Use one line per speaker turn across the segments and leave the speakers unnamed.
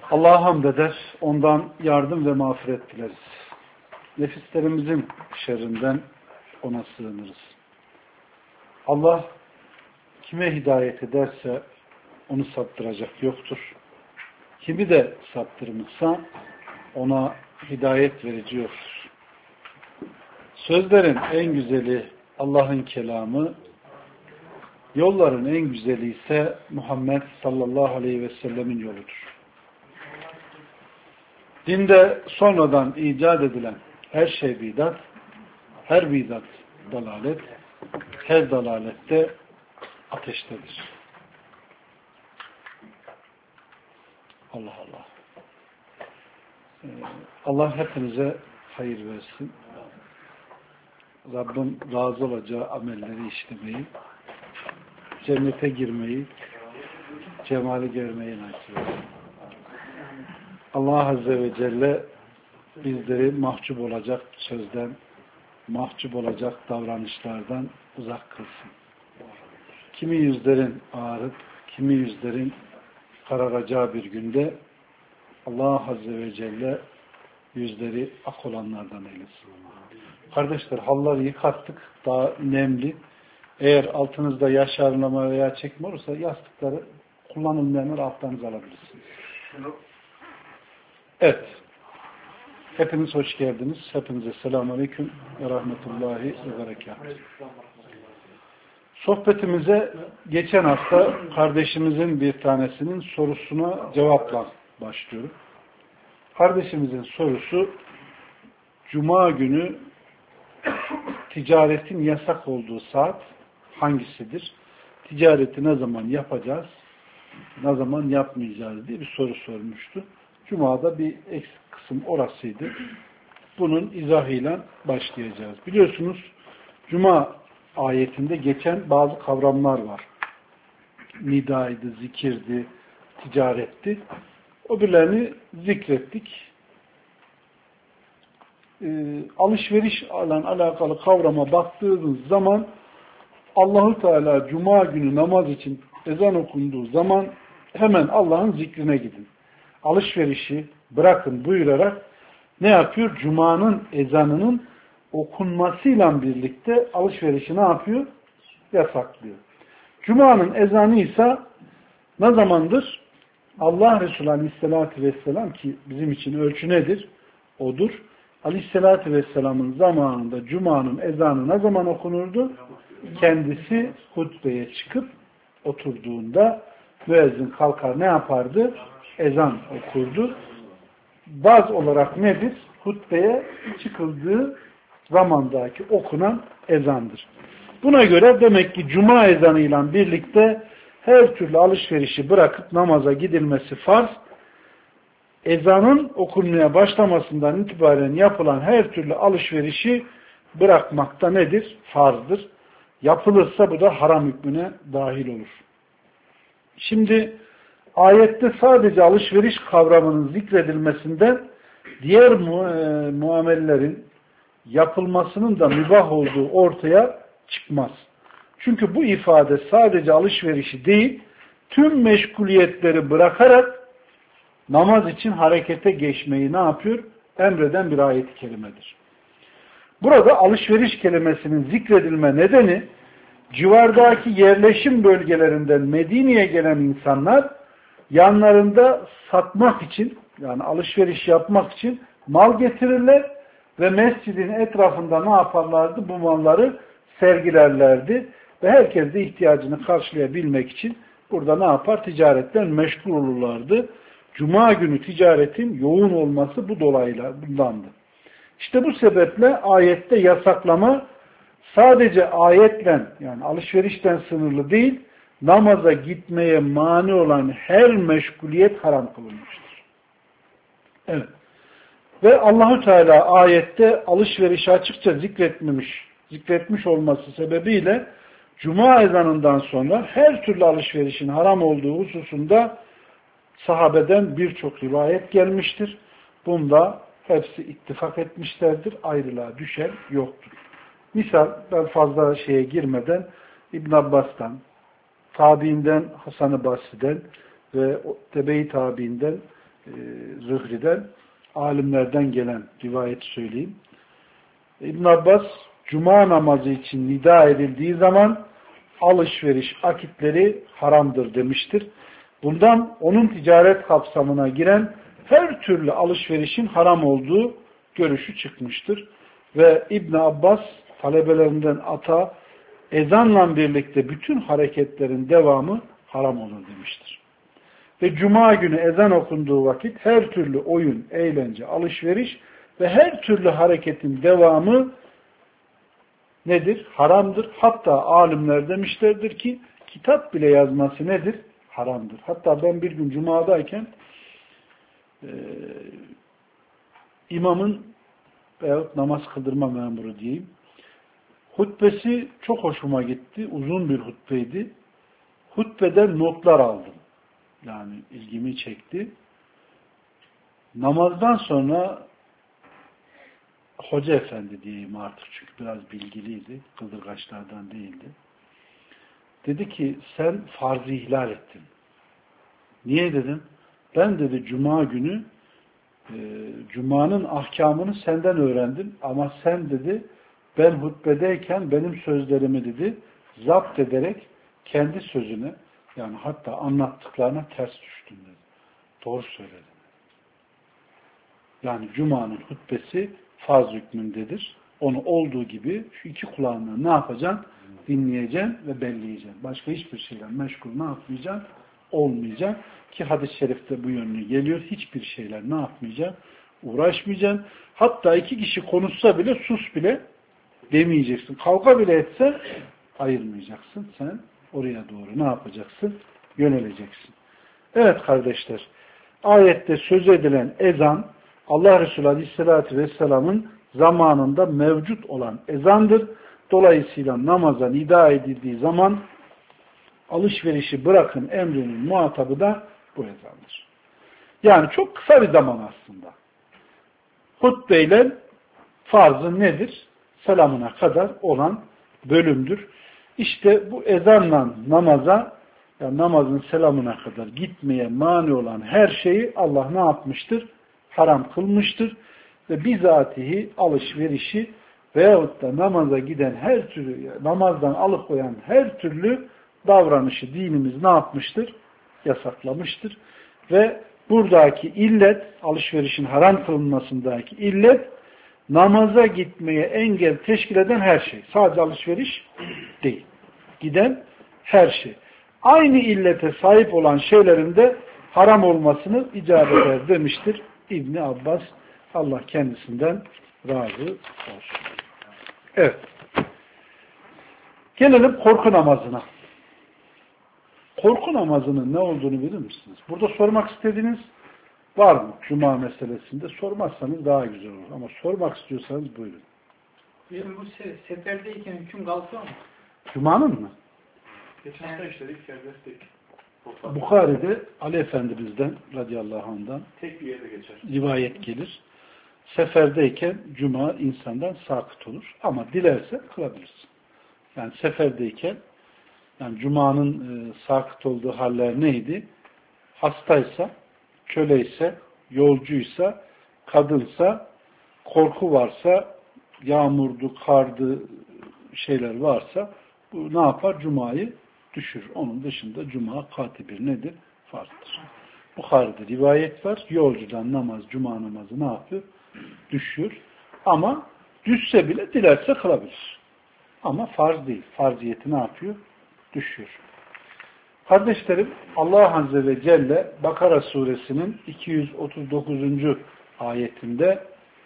Allah'a hamd eder, ondan yardım ve mağfiret dileriz. Nefislerimizin şerrinden ona sığınırız. Allah kime hidayet ederse onu saptıracak yoktur. Kimi de saptırmışsa ona hidayet verici yoktur. Sözlerin en güzeli Allah'ın kelamı, yolların en güzeli ise Muhammed sallallahu aleyhi ve sellemin yoludur. Dinde sonradan icat edilen her şey bidat, her bidat dalalet, her dalalette ateştedir. Allah Allah. Allah hepinize hayır versin. Rabbim razı olacağı amelleri işlemeyi, cennete girmeyi, cemali görmeyi nasip etsin. Allah Azze ve Celle bizleri mahcup olacak sözden, mahcup olacak davranışlardan uzak kılsın. Kimi yüzlerin ağarıp, kimi yüzlerin kararacağı bir günde Allah Azze ve Celle yüzleri ak olanlardan eylesin. Kardeşler, halları yıkattık, daha nemli. Eğer altınızda yaşarlama veya çekme olursa yastıkları kullanılmayanları altlarınıza alabilirsiniz. Evet. Hepiniz hoş geldiniz. Hepinize selamun aleyküm ve rahmetullahi ve berekatuhu. Sohbetimize geçen hafta kardeşimizin bir tanesinin sorusuna cevapla başlıyorum. Kardeşimizin sorusu, Cuma günü ticaretin yasak olduğu saat hangisidir? Ticareti ne zaman yapacağız? Ne zaman yapmayacağız diye bir soru sormuştu. Cuma'da bir eksik kısım orasıydı. Bunun izahıyla başlayacağız. Biliyorsunuz Cuma ayetinde geçen bazı kavramlar var. Nidaydı, zikirdi, ticaretti. O birlerini zikrettik. Alışveriş ile alakalı kavrama baktığınız zaman Allahu Teala Cuma günü namaz için ezan okunduğu zaman hemen Allah'ın zikrine gidin. Alışverişi bırakın buyurarak ne yapıyor? Cuma'nın ezanının okunmasıyla birlikte alışverişi ne yapıyor? Yasaklıyor. Cuma'nın ezanı ise ne zamandır? Allah Resulü Aleyhisselatü Vesselam, ki bizim için ölçü nedir? Odur. Aleyhisselatü Vesselam'ın zamanında Cuma'nın ezanı ne zaman okunurdu? Kendisi hutbeye çıkıp oturduğunda müezzin kalkar ne yapardı? Ezan okurdu. Baz olarak nedir? Hutbeye çıkıldığı zamandaki okunan ezandır. Buna göre demek ki Cuma ezanıyla birlikte her türlü alışverişi bırakıp namaza gidilmesi farz. Ezanın okunmaya başlamasından itibaren yapılan her türlü alışverişi bırakmakta nedir? Farzdır. Yapılırsa bu da haram hükmüne dahil olur. Şimdi ayette sadece alışveriş kavramının zikredilmesinden diğer muamellerin yapılmasının da mübah olduğu ortaya çıkmaz. Çünkü bu ifade sadece alışverişi değil, tüm meşguliyetleri bırakarak namaz için harekete geçmeyi ne yapıyor? Emreden bir ayet-i kerimedir. Burada alışveriş kelimesinin zikredilme nedeni, civardaki yerleşim bölgelerinden Medine'ye gelen insanlar yanlarında satmak için, yani alışveriş yapmak için mal getirirler ve mescidin etrafında ne yaparlardı? Bu malları sergilerlerdi ve herkes de ihtiyacını karşılayabilmek için burada ne yapar? Ticaretten meşgul olurlardı. Cuma günü ticaretin yoğun olması bu dolayla bundandı. İşte bu sebeple ayette yasaklama sadece ayetle, yani alışverişten sınırlı değil, namaza gitmeye mani olan her meşguliyet haram kılınmıştır. Evet. Ve Allahu Teala ayette alışverişi açıkça zikretmiş olması sebebiyle Cuma ezanından sonra her türlü alışverişin haram olduğu hususunda sahabeden birçok rivayet gelmiştir. Bunda hepsi ittifak etmişlerdir. Ayrılığa düşen yoktur. Misal, ben fazla şeye girmeden İbn Abbas'tan, tabiinden Hasan-ı Basri'den ve tebe-i tabiinden Zühri'den, alimlerden gelen rivayeti söyleyeyim. İbn Abbas, cuma namazı için nida edildiği zaman alışveriş akitleri haramdır demiştir. Bundan onun ticaret kapsamına giren her türlü alışverişin haram olduğu görüşü çıkmıştır. Ve İbn Abbas talebelerinden Ata, ezanla birlikte bütün hareketlerin devamı haram olur demiştir. Ve cuma günü ezan okunduğu vakit her türlü oyun, eğlence, alışveriş ve her türlü hareketin devamı nedir? Haramdır. Hatta alimler demişlerdir ki kitap bile yazması nedir? Haramdır. Hatta ben bir gün cumadayken imamın veyahut namaz kıldırma memuru diyeyim, hutbesi çok hoşuma gitti. Uzun bir hutbeydi. Hutbeden notlar aldım. Yani ilgimi çekti. Namazdan sonra hoca efendi diyeyim artık, çünkü biraz bilgiliydi. Kıldırgaçlardan değildi. Dedi ki sen farzı ihlal ettin. Niye dedim? Ben dedi cuma günü cumanın ahkamını senden öğrendim ama sen dedi ben hutbedeyken benim sözlerimi dedi zapt ederek kendi sözüne, yani hatta anlattıklarına ters düştün dedi. Doğru söyledin. Yani cumanın hutbesi farz hükmündedir. Onu olduğu gibi şu iki kulağınla ne yapacaksın? Dinleyeceksin ve belleyeceksin. Başka hiçbir şeyle meşgul ne yapmayacaksın? Olmayacaksın. Ki hadis-i şerifte bu yönlü geliyor. Hiçbir şeyler ne yapmayacaksın? Uğraşmayacaksın. Hatta iki kişi konuşsa bile sus bile demeyeceksin. Kavga bile etse ayırmayacaksın. Sen oraya doğru ne yapacaksın? Yöneleceksin. Evet kardeşler. Ayette söz edilen ezan Allah Resulü Aleyhisselatü Vesselam'ın zamanında mevcut olan ezandır. Dolayısıyla namaza nida edildiği zaman alışverişi bırakın emrinin muhatabı da bu ezandır. Yani çok kısa bir zaman aslında. Hutbeyle farzı nedir? Selamına kadar olan bölümdür. İşte bu ezanla namaza, yani namazın selamına kadar gitmeye mani olan her şeyi Allah ne yapmıştır? Haram kılmıştır. Ve bizatihi alışverişi veyahut da namaza giden her türlü, namazdan alıkoyan her türlü davranışı dinimiz ne yapmıştır? Yasaklamıştır. Ve buradaki illet, alışverişin haram kılınmasındaki illet, namaza gitmeye engel teşkil eden her şey. Sadece alışveriş değil. Giden her şey. Aynı illete sahip olan şeylerin de haram olmasını icap eder demiştir İbni Abbas. Allah kendisinden razı olsun. Evet. Gelelim korku namazına. Korku namazının ne olduğunu bilir misiniz? Burada sormak istediğiniz var mı? Cuma meselesinde sormazsanız daha güzel olur. Ama sormak istiyorsanız buyurun.
Bizim bu seferdeyken hüküm kalkıyor mu?
Cuma'nın mı?
Geçen hafta işledik, serbestlik.
Bukhari'de Ali Efendimiz'den radıyallahu anh'dan
Tek bir yerde geçer.
Rivayet gelir. Seferdeyken Cuma insandan sakıt olur. Ama dilerse kılabilirsin. Yani seferdeyken, yani Cuma'nın sakıt olduğu haller neydi? Hastaysa, köleyse, yolcuysa, kadınsa, korku varsa, yağmurdu, kardı şeyler varsa bu ne yapar? Cuma'yı düşürür. Onun dışında Cuma katibir nedir? Farzdır. Bukhari'de rivayet var. Yolcudan namaz, Cuma namazı ne yapıyor? Düşüyor. Ama düşse bile dilerse kılabilir. Ama farz değil. Farziyeti ne yapıyor? Düşüyor. Kardeşlerim, Allah Azze ve Celle Bakara suresinin 239. ayetinde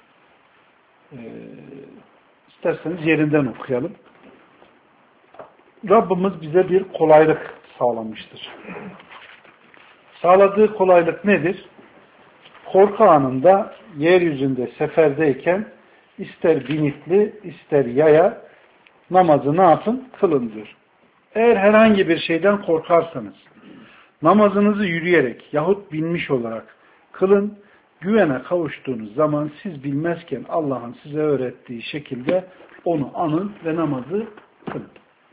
isterseniz yerinden okuyalım. Rabbimiz bize bir kolaylık sağlamıştır. Sağladığı kolaylık nedir? Korku anında yeryüzünde seferdeyken ister binitli ister yaya namazı ne yapın? Kılın diyor. Eğer herhangi bir şeyden korkarsanız namazınızı yürüyerek yahut binmiş olarak kılın. Güvene kavuştuğunuz zaman siz bilmezken Allah'ın size öğrettiği şekilde onu anın ve namazı kılın.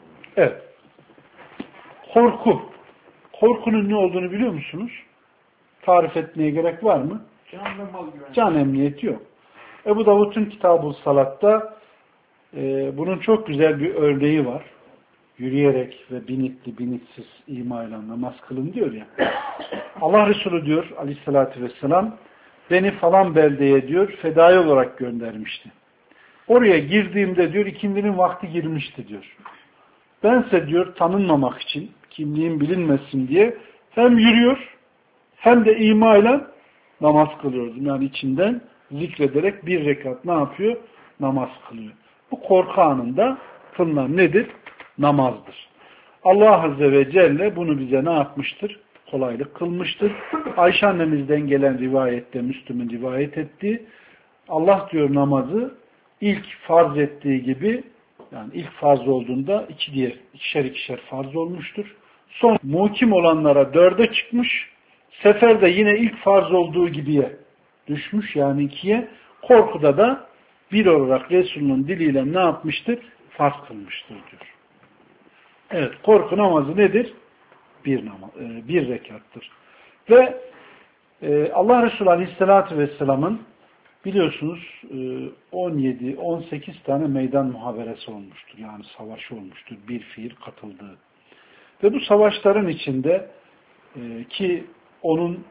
Evet. Korku. Korkunun ne olduğunu biliyor musunuz? Tarif etmeye gerek var mı?
Can ve mal güvenliği.
Can emniyeti yok. Ebu Davud'un Kitab-ı Salat'ta bunun çok güzel bir örneği var. Yürüyerek ve binitli, binitsiz imayla namaz kılın diyor ya. Allah Resulü diyor aleyhissalatü vesselam beni falan beldeye diyor fedai olarak göndermişti. Oraya girdiğimde diyor ikindinin vakti girmişti diyor. Bense diyor tanınmamak için kimliğim bilinmesin diye hem yürüyor hem de imayla namaz kılıyordum. Yani içinden zikrederek bir rekat ne yapıyor? Namaz kılıyor. Bu korku anında kılınan nedir? Namazdır. Allah Azze ve Celle bunu bize ne yapmıştır? Kolaylık kılmıştır. Ayşe annemizden gelen rivayette, Müslüm'ün rivayet ettiği, Allah diyor namazı ilk farz ettiği gibi, yani ilk farz olduğunda ikişer farz olmuştur. Son muhkim olanlara 4'e çıkmış, seferde yine ilk farz olduğu gibiye düşmüş, yani 2'ye, korkuda da bir olarak Resul'ün diliyle ne yapmıştır? Farz kılmıştır diyor. Evet, korku namazı nedir? Bir rekattır. Ve Allah Resulü Aleyhisselatü Vesselam'ın biliyorsunuz 17-18 tane meydan muhaberesi olmuştur. Yani savaşı olmuştur. Bir fiil katıldığı. Ve bu savaşların içinde ki onun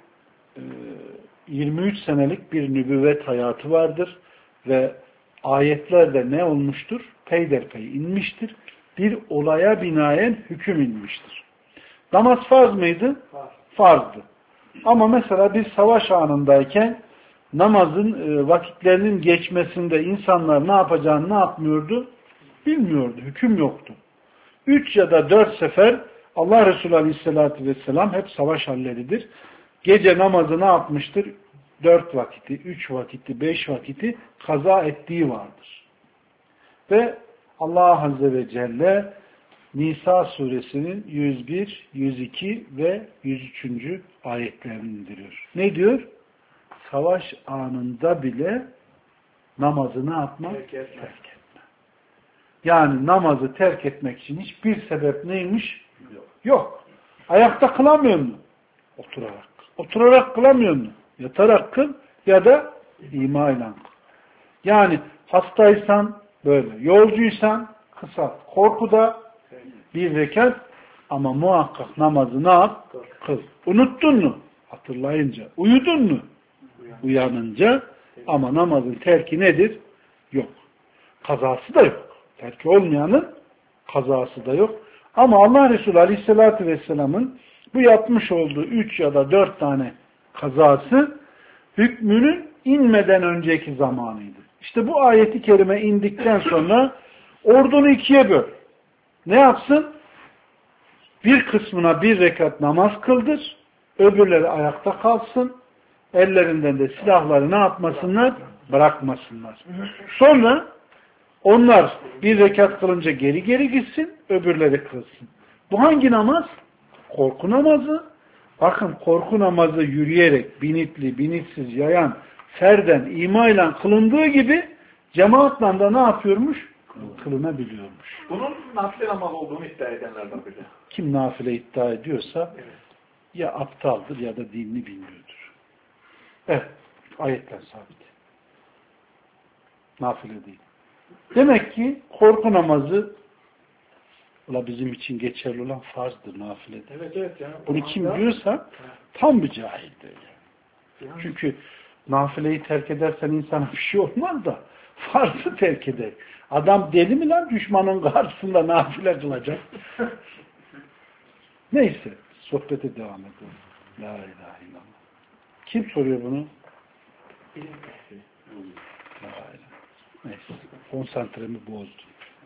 23 senelik bir nübüvvet hayatı vardır ve ayetlerde ne olmuştur? Peyderpey inmiştir. Bir olaya binaen hüküm inmiştir. Namaz farz mıydı? Farzdı. Ama mesela bir savaş anındayken namazın vakitlerinin geçmesinde insanlar ne yapacağını ne yapmıyordu? Bilmiyordu. Hüküm yoktu. 3 ya da 4 sefer Allah Resulü Aleyhisselatü Vesselam hep savaş halleridir. Gece namazı ne yapmıştır? 4 vakiti, 3 vakiti, 5 vakiti kaza ettiği vardır. Ve Allah Azze ve Celle Nisa suresinin 101, 102 ve 103. ayetlerini indiriyor. Ne diyor? Savaş anında bile namazı ne yapmak? Terk etme. Yani namazı terk etmek için hiçbir sebep neymiş? Yok. Ayakta kılamıyor mu? Oturarak. Oturarak kılamıyor mu? Yatarak kıl ya da imayla kıl. Yani hastaysan böyle, yolcuysan kısa, korkuda bir rekat ama muhakkak namazı ne yap? Kıl. Unuttun mu? Hatırlayınca. Uyudun mu? Uyanınca. Ama namazın terki nedir? Yok. Kazası da yok. Terki olmayanın kazası da yok. Ama Allah Resulü Aleyhisselatü Vesselam'ın bu yapmış olduğu 3 ya da 4 tane kazası hükmünün inmeden önceki zamanıydı. İşte bu ayeti kerime indikten sonra ordunu 2'ye böl. Ne yapsın? Bir kısmına bir rekat namaz kıldır. Öbürleri ayakta kalsın. Ellerinden de silahları ne yapmasınlar? Bırakmasınlar. Sonra onlar bir rekat kılınca geri gitsin. Öbürleri kılsın. Bu hangi namaz? Korku namazı. Bakın korku namazı yürüyerek, binitli, binitsiz, yayan, ferden, imayla kılındığı gibi cemaatle de ne yapıyormuş? Kılınabiliyormuş.
Bunun nafile namaz olduğunu iddia edenlerden biri.
Kim nafile iddia ediyorsa ya aptaldır ya da dinini bilmiyordur. Evet. Ayetler sabit. Nafile değil. Demek ki korku namazı bizim için geçerli olan farzdır, nafiledir.
Evet. Yani
bunu kim diyorsa tam bir cahildir. Yani. Çünkü nafileyi terk edersen insana bir şey olmaz da farzı terk eder. Adam deli mi lan düşmanın karşısında nafile kılacak? Neyse. Sohbete devam edelim. La ilahe illallah. Kim soruyor bunu? La ilahe. Neyse. Konsantremi bozdum.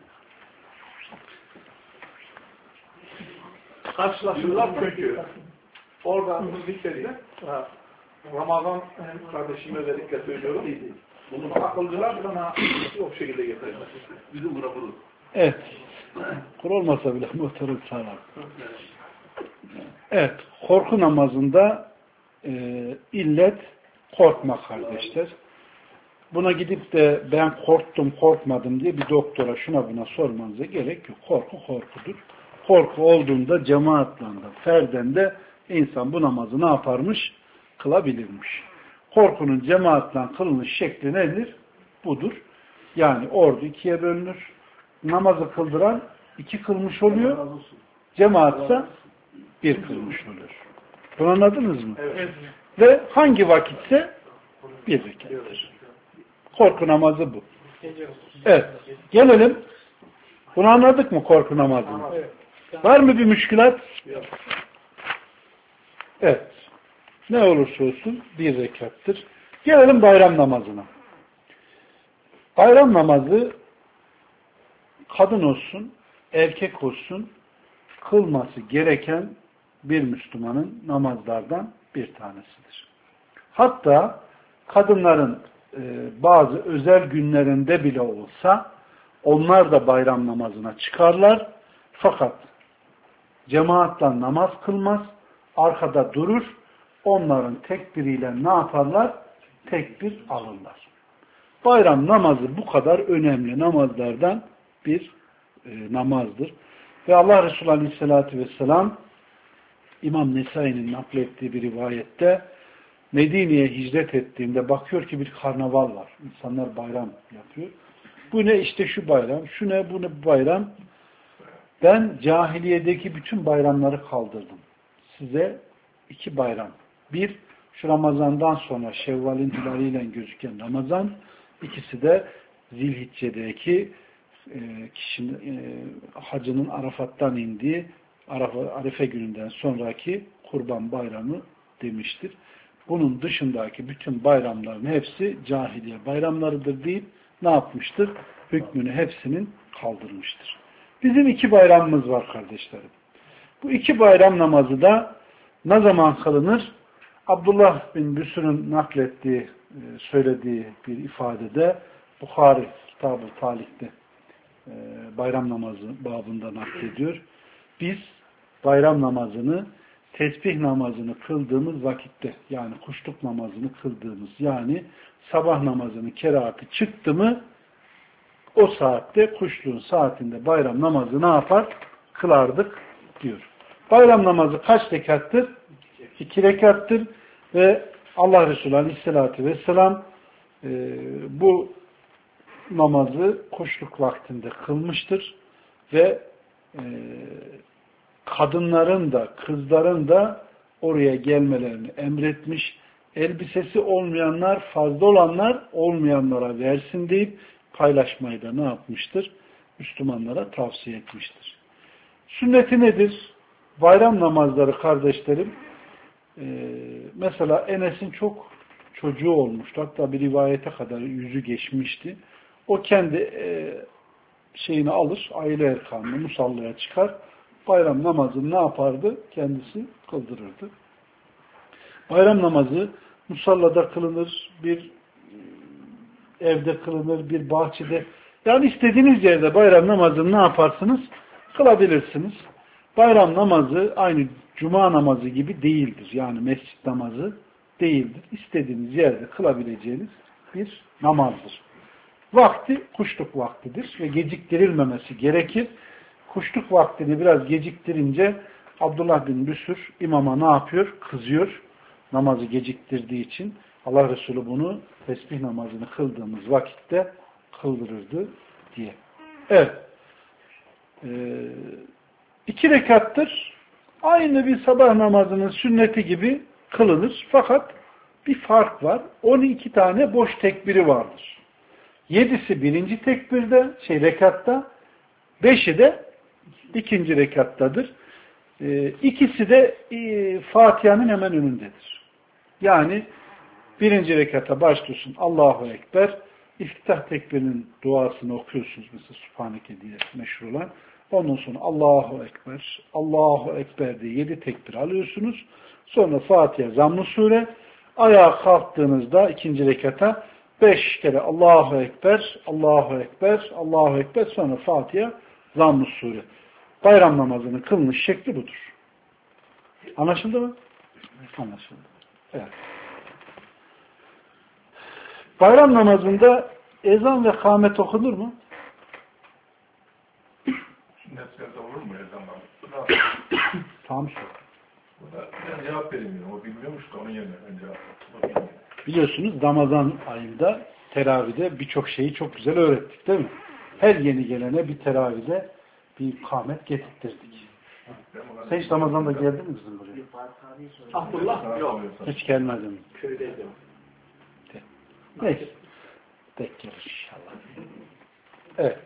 Karşılaşırlar çünkü orada zikredilen Ramazan kardeşime özellikle söylüyorum. Bunu akılcılar sana o şekilde getirirler. Bizim bura bulur.
Evet. Kur olmasa bile motoru sağlar. Evet. Korku namazında illet korkma kardeşler. Buna gidip de ben korktum korkmadım diye bir doktora şuna buna sormanıza gerek yok. Korku korkudur. Korku olduğunda cemaatle de ferden de insan bu namazı ne yaparmış? kılabilirmiş. Korkunun cemaatle kılınış şekli nedir? Budur. Yani ordu ikiye bölünür. Namazı kıldıran 2 kılmış oluyor. Cemaatsa 1 kılmış oluyor. Bunu anladınız mı?
Evet.
Ve hangi vakitse 1 rekattir. Korku namazı bu. Evet. Gelelim. Bunu anladık mı korku namazını? Var mı bir müşkülat? Evet. Ne olursa olsun 1 rekattır. Gelelim bayram namazına. Bayram namazı kadın olsun, erkek olsun kılması gereken bir Müslümanın namazlardan bir tanesidir. Hatta kadınların bazı özel günlerinde bile olsa onlar da bayram namazına çıkarlar. Fakat cemaatle namaz kılmaz, arkada durur. Onların tekbiriyle ne yaparlar? Tekbir alırlar. Bayram namazı bu kadar önemli namazlardan bir namazdır. Ve Allah Resulü Aleyhisselatü Vesselam İmam Nesai'nin naklettiği bir rivayette Medine'ye hicret ettiğinde bakıyor ki bir karnaval var. İnsanlar bayram yapıyor. Bu ne? İşte şu bayram. Şu ne? Bu ne bayram? Ben cahiliyedeki bütün bayramları kaldırdım. Size 2 bayram. Bir, şu Ramazan'dan sonra Şevval'in hilaliyle gözüken Ramazan. İkisi de Zilhicce'deki kişinin hacının Arafat'tan indiği Arife gününden sonraki Kurban Bayramı demiştir. Bunun dışındaki bütün bayramların hepsi cahiliye bayramlarıdır deyip ne yapmıştır? Hükmünü hepsinin kaldırmıştır. Bizim 2 bayramımız var kardeşlerim. Bu 2 bayram namazı da ne zaman kılınır? Abdullah bin Büsür'ün naklettiği, söylediği bir ifadede Bukhari Kitab-ı Talik'te bayram namazı babında naklediyor. Biz bayram namazını tesbih namazını kıldığımız vakitte, yani kuşluk namazını kıldığımız, yani sabah namazının kerahatı çıktı mı o saatte, kuşluğun saatinde bayram namazı ne yapar? Kılardık diyor. Bayram namazı kaç rekattır? 2 rekattır ve Allah Resulü Aleyhisselatü Vesselam bu namazı kuşluk vaktinde kılmıştır ve kadınların da kızların da oraya gelmelerini emretmiş. Elbisesi olmayanlar, fazla olanlar olmayanlara versin deyip paylaşmayı da ne yapmıştır? Müslümanlara tavsiye etmiştir. Sünneti nedir? Bayram namazları kardeşlerim, mesela Enes'in çok çocuğu olmuştu. Hatta bir rivayete kadar yüzü geçmişti. O kendi şeyini alır, aile erkanını musallaya çıkar. Bayram namazını ne yapardı? Kendisi kıldırırdı. Bayram namazı musallada kılınır, bir evde kılınır, bir bahçede. Yani istediğiniz yerde bayram namazını ne yaparsınız? Kılabilirsiniz. Bayram namazı aynı cuma namazı gibi değildir. Yani mescit namazı değildir. İstediğiniz yerde kılabileceğiniz bir namazdır. Vakti kuşluk vaktidir ve geciktirilmemesi gerekir. Kuşluk vaktini biraz geciktirince Abdullah bin Büsür imama ne yapıyor? Kızıyor. Namazı geciktirdiği için Allah Resulü bunu tesbih namazını kıldığımız vakitte kıldırırdı diye. Evet. 2 rekattır. Aynı bir sabah namazının sünneti gibi kılınır. Fakat bir fark var. 12 tane boş tekbiri vardır. 7'si birinci tekbirde, rekatta, 5'i de ikinci rekattadır. İkisi de Fatiha'nın hemen önündedir. Yani birinci rekata başlıyorsun. Allahu Ekber. İftitah tekbirinin duasını okuyorsunuz. Mesela Subhaneke diye meşhur olan. Ondan sonra Allahu Ekber, Allahu Ekber diye 7 tekbir alıyorsunuz. Sonra Fatiha, Zamm-ı Sure. Ayağa kalktığınızda ikinci rekata 5 kere Allahu Ekber, Allahu Ekber, Allahu Ekber, sonra Fatiha, Zamm-ı Sure. Bayram namazının kılınış şekli budur. Anlaşıldı mı? Anlaşıldı. Evet. Bayram namazında ezan ve kâmet okunur mu?
Sünnet olur mu ezan namazı?
Tam şu.
Bu da cevap veremiyorum. O bilmiyormuş da onun yerine ben cevap verdim.
Biliyorsunuz Ramazan ayında teravide birçok şeyi çok güzel öğrettik değil mi? Her yeni gelene bir teravide bir kâmet getirttirdik. Sen hiç Ramazan'da geldin mi bizim buraya?
Abdullah yok.
Hiç gelmedim.
Köydeydim.
Neyse. Tek gelir inşallah. Evet.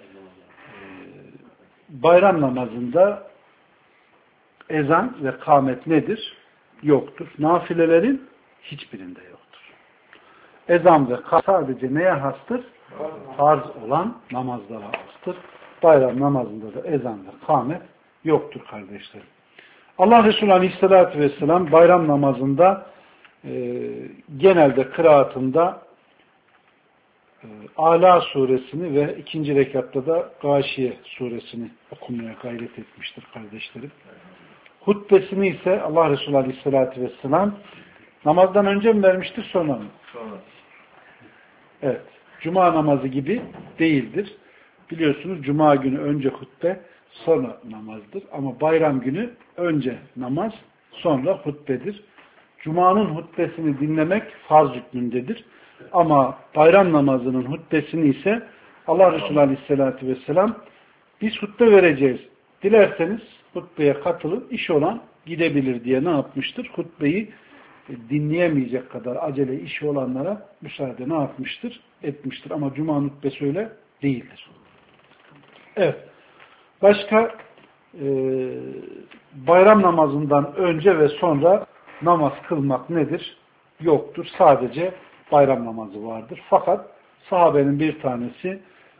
Bayram namazında ezan ve kâmet nedir? Yoktur. Nafilelerin hiçbirinde yoktur. Ezan ve kâmet sadece neye hastır? Farz olan namazlara hastır. Bayram namazında da ezan ve kâmet yoktur kardeşlerim. Allah Resulü Aleyhisselatü Vesselam bayram namazında genelde kıraatında Ala suresini ve ikinci rekatta da Gâşiye suresini okumaya gayret etmiştir kardeşlerim. Hutbesini ise Allah Resulü Aleyhisselatü Vesselam namazdan önce mi vermiştir, sonra mı?
Sonra.
Evet. Cuma namazı gibi değildir. Biliyorsunuz Cuma günü önce hutbe, sonra namazdır. Ama bayram günü önce namaz, sonra hutbedir. Cuma'nın hutbesini dinlemek farz hükmündedir. Ama bayram namazının hutbesini ise Allah Resulü Aleyhisselatü Vesselam biz hutbe vereceğiz. Dilerseniz hutbeye katılın, iş olan gidebilir diye ne yapmıştır? Hutbeyi dinleyemeyecek kadar acele işi olanlara müsaade ne yapmıştır? Etmiştir. Ama Cuma hutbesi öyle değildir. Evet. Başka bayram namazından önce ve sonra namaz kılmak nedir? Yoktur. Sadece bayram namazı vardır. Fakat sahabenin bir tanesi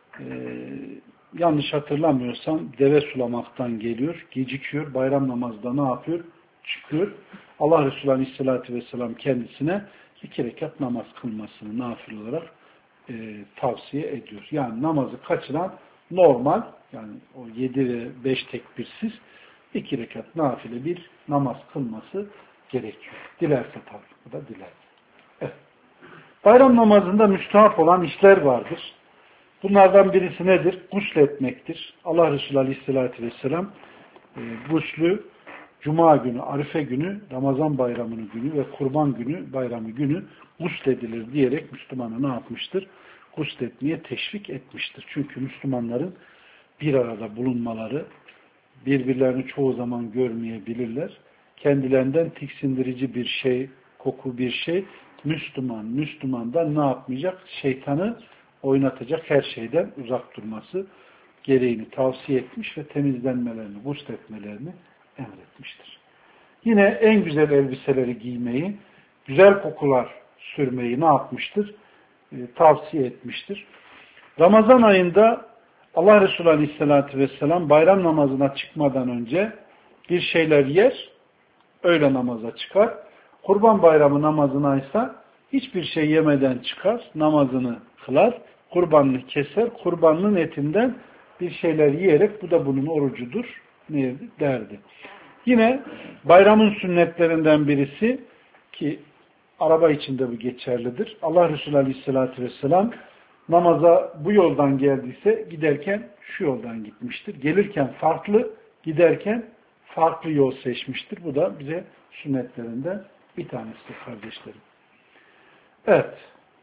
yanlış hatırlamıyorsam deve sulamaktan geliyor, gecikiyor. Bayram namazda ne yapıyor? Çıkıyor. Allah Resulü Aleyhisselatü Vesselam kendisine 2 rekat namaz kılmasını nafile olarak tavsiye ediyor. Yani namazı kaçıran normal, yani o 7 ve 5 tekbirsiz 2 rekat nafile bir namaz kılması gerekiyor. Dilerse tabii. Bu da dilerse. Evet. Bayram namazında müstahap olan işler vardır. Bunlardan birisi nedir? Gusletmektir. Allah Resulü Aleyhisselatü Vesselam guslü Cuma günü, Arife günü, Ramazan bayramının günü ve Kurban günü, bayramı günü gusledilir diyerek Müslümanı ne yapmıştır? Gusletmeye teşvik etmiştir. Çünkü Müslümanların bir arada bulunmaları, birbirlerini çoğu zaman görmeyebilirler. Kendilerinden tiksindirici bir şey, koku bir şey, Müslümandan ne yapmayacak? Şeytanı oynatacak her şeyden uzak durması gereğini tavsiye etmiş ve temizlenmelerini, gusletmelerini emretmiştir. Yine en güzel elbiseleri giymeyi, güzel kokular sürmeyi ne yapmıştır? Tavsiye etmiştir. Ramazan ayında Allah Resulü Aleyhisselatü Vesselam bayram namazına çıkmadan önce bir şeyler yer, öğle namaza çıkar. Kurban bayramı namazına ise hiçbir şey yemeden çıkar, namazını kılar, kurbanını keser, kurbanının etinden bir şeyler yiyerek bu da bunun orucudur derdi. Yine bayramın sünnetlerinden birisi ki araba içinde bu geçerlidir. Allah Resulü Aleyhisselatü Vesselam namaza bu yoldan geldiyse giderken şu yoldan gitmiştir. Gelirken farklı, giderken farklı yol seçmiştir. Bu da bize sünnetlerinden bir tanesidir kardeşlerim. Evet.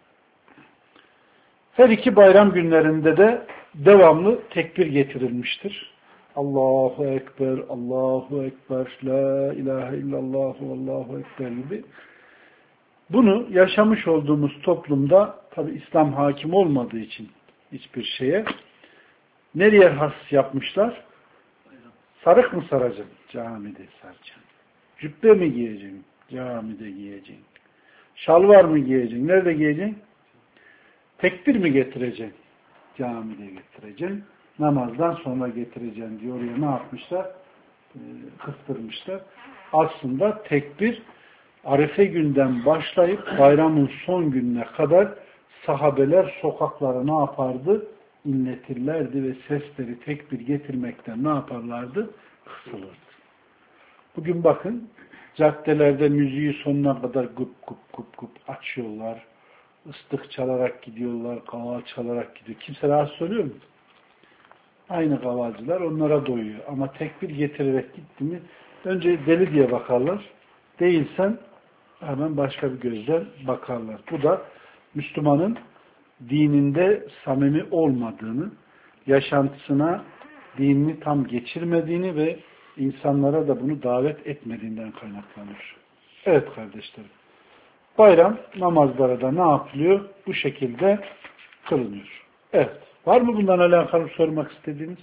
Her iki bayram günlerinde de devamlı tekbir getirilmiştir. Allahu Ekber, Allahu Ekber, La ilahe illallah, Allahu Ekber gibi. Bunu yaşamış olduğumuz toplumda tabi İslam hakim olmadığı için hiçbir şeye nereye has yapmışlar? Sarık mı saracaksın? Camide saracaksın. Cübbe mi giyeceksin? Camide giyeceksin. Şalvar mı giyeceksin? Nerede giyeceksin? Tekbir mi getireceksin? Camide getireceksin. Namazdan sonra getireceksin diyor. Oraya ne yapmışlar? Kıstırmışlar. Aslında tekbir Arife günden başlayıp bayramın son gününe kadar sahabeler sokaklara ne yapardı? İnletirlerdi ve sesleri tekbir getirmekten ne yaparlardı? Kısılırdı. Bugün bakın caddelerde müziği sonuna kadar gup gup gup gup açıyorlar. Islık çalarak gidiyorlar, kaval çalarak gidiyor. Kimse rahatsız oluyor mu? Aynı kavalcılar onlara doyuyor. Ama tekbir getirerek gitti mi önce deli diye bakarlar. değilsen hemen başka bir gözle bakarlar. Bu da Müslümanın dininde samimi olmadığını, yaşantısına dinini tam geçirmediğini ve insanlara da bunu davet etmediğinden kaynaklanır. Evet kardeşlerim. Bayram namazları da ne yapılıyor? Bu şekilde kılınıyor. Evet. Var mı bundan alakalı sormak istediğiniz?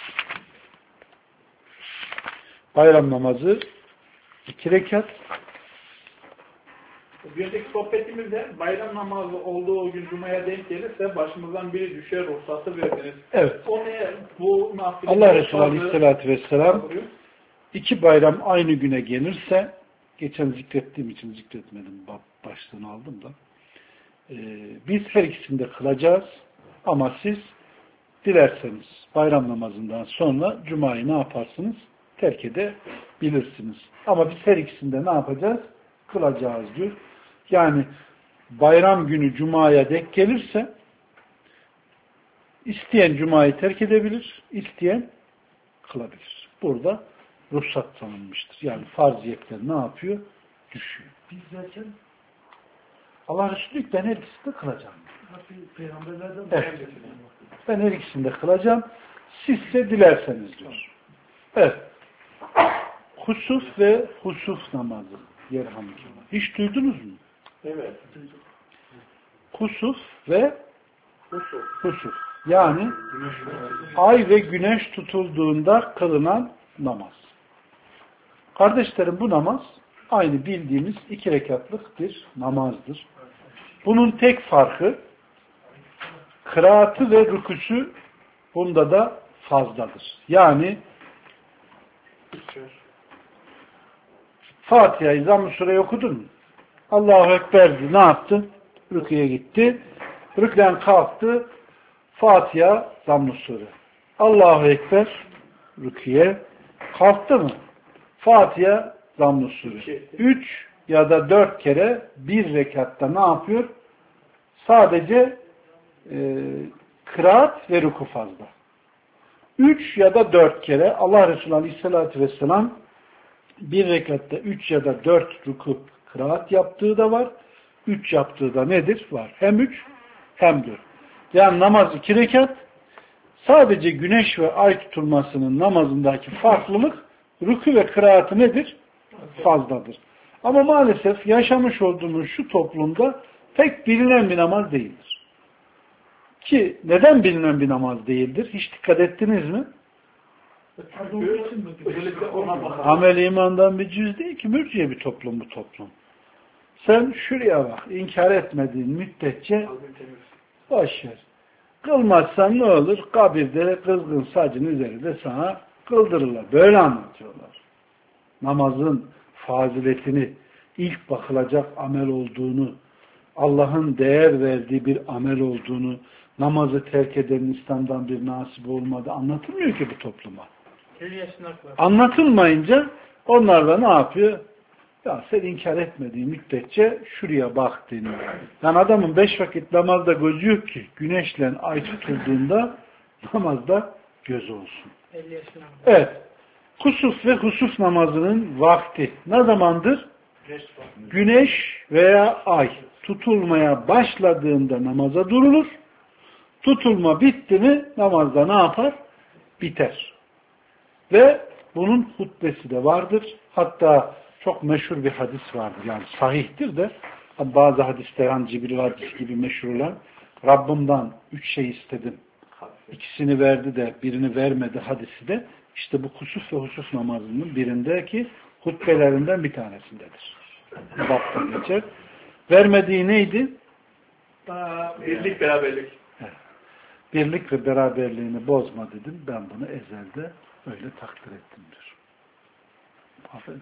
Bayram namazı 2 rekat.
Bir önceki sohbetimizde bayram namazı olduğu gün Cuma'ya denk gelirse başımızdan biri düşer ruhsatı verdiniz.
Evet.
O ne? Bu nafile.
Allah Resulü Aleyhisselatü Vesselam 2 bayram aynı güne gelirse, geçen zikrettiğim için zikretmedim, başlığını aldım da, biz her ikisini de kılacağız ama siz dilerseniz bayram namazından sonra Cuma'yı ne yaparsınız? Terk edebilirsiniz. Ama biz her ikisini de ne yapacağız? Kılacağız diyor. Yani bayram günü Cuma'ya denk gelirse isteyen Cuma'yı terk edebilir, isteyen kılabilir. Burada ruhsat tanınmıştır. Yani farziyetler ne yapıyor? Düşüyor.
Biz zaten
Allah Resulü ben her ikisini de kılacağım.
peygamberlerden
Evet. Ben her ikisini de kılacağım. Sizse dilerseniz diyor. Evet. Husuf ve husuf namazı. Yerhamdülillah. Hiç duydunuz mu?
Evet.
Husuf ve husuf. Yani ay ve güneş tutulduğunda kılınan namaz. Kardeşlerim bu namaz aynı bildiğimiz 2 rekatlık bir namazdır. Bunun tek farkı kıraatı ve rükûsü bunda da fazladır. Yani Fatiha'yı Zamm-ı Sure'yi okudun mu? Allahu Ekber ne yaptı? Rüküye gitti. Rüklen kalktı. Fatiha Zamm-ı Sure. Allahu Ekber rüküye kalktı mı? Fatiha Zamm-ı Sure. 3 ya da 4 kere bir rekatta ne yapıyor? Sadece kıraat ve rükû fazla. 3 ya da 4 kere Allah Resulü Aleyhisselatü Vesselam bir rekatta 3 ya da 4 rükû kıraat yaptığı da var. 3 yaptığı da nedir? Var. Hem 3 hem 4. Yani namaz 2 rekat. Sadece güneş ve ay tutulmasının namazındaki farklılık rükû ve kıraatı nedir? Fazladır. Ama maalesef yaşamış olduğumuz şu toplumda pek bilinen bir namaz değildir. Ki neden bilinen bir namaz değildir? Hiç dikkat ettiniz mi? Amel imandan bir cüz değil ki, mürciye bir toplum bu toplum. Sen şuraya bak, inkar etmediğin müddetçe boş ver. Kılmazsan ne olur? Kabirde kızgın sacın üzerinde sana kıldırırlar. Böyle anlatıyorlar. Namazın faziletini, ilk bakılacak amel olduğunu, Allah'ın değer verdiği bir amel olduğunu, namazı terk edenin İslam'dan bir nasibi olmadığı anlatılmıyor ki bu topluma. Anlatılmayınca onlar da ne yapıyor? Ya sen inkar etmediğin müddetçe şuraya bak deniyor. Yani adamın 5 vakit namazda gözü yok ki güneşle ay tutulduğunda namazda göz olsun. Evet. Kusuf ve husuf namazının vakti ne zamandır? Güneş veya ay tutulmaya başladığında namaza durulur. Tutulma bitti mi namazda ne yapar? Biter. Ve bunun hutbesi de vardır. Hatta çok meşhur bir hadis vardır. Yani sahihtir de bazı hadisler hani Cibril hadisi gibi meşhur olan Rabbimden 3 şey istedim. İkisini verdi de birini vermedi hadisi de işte bu kusuf ve husuf namazının birindeki hutbelerinden bir tanesindedir. Bapta geçer. Vermediği neydi?
Birlik, beraberlik.
Evet. Birlik ve beraberliğini bozma dedim. Ben bunu ezelde öyle takdir ettim diyor. Aferin.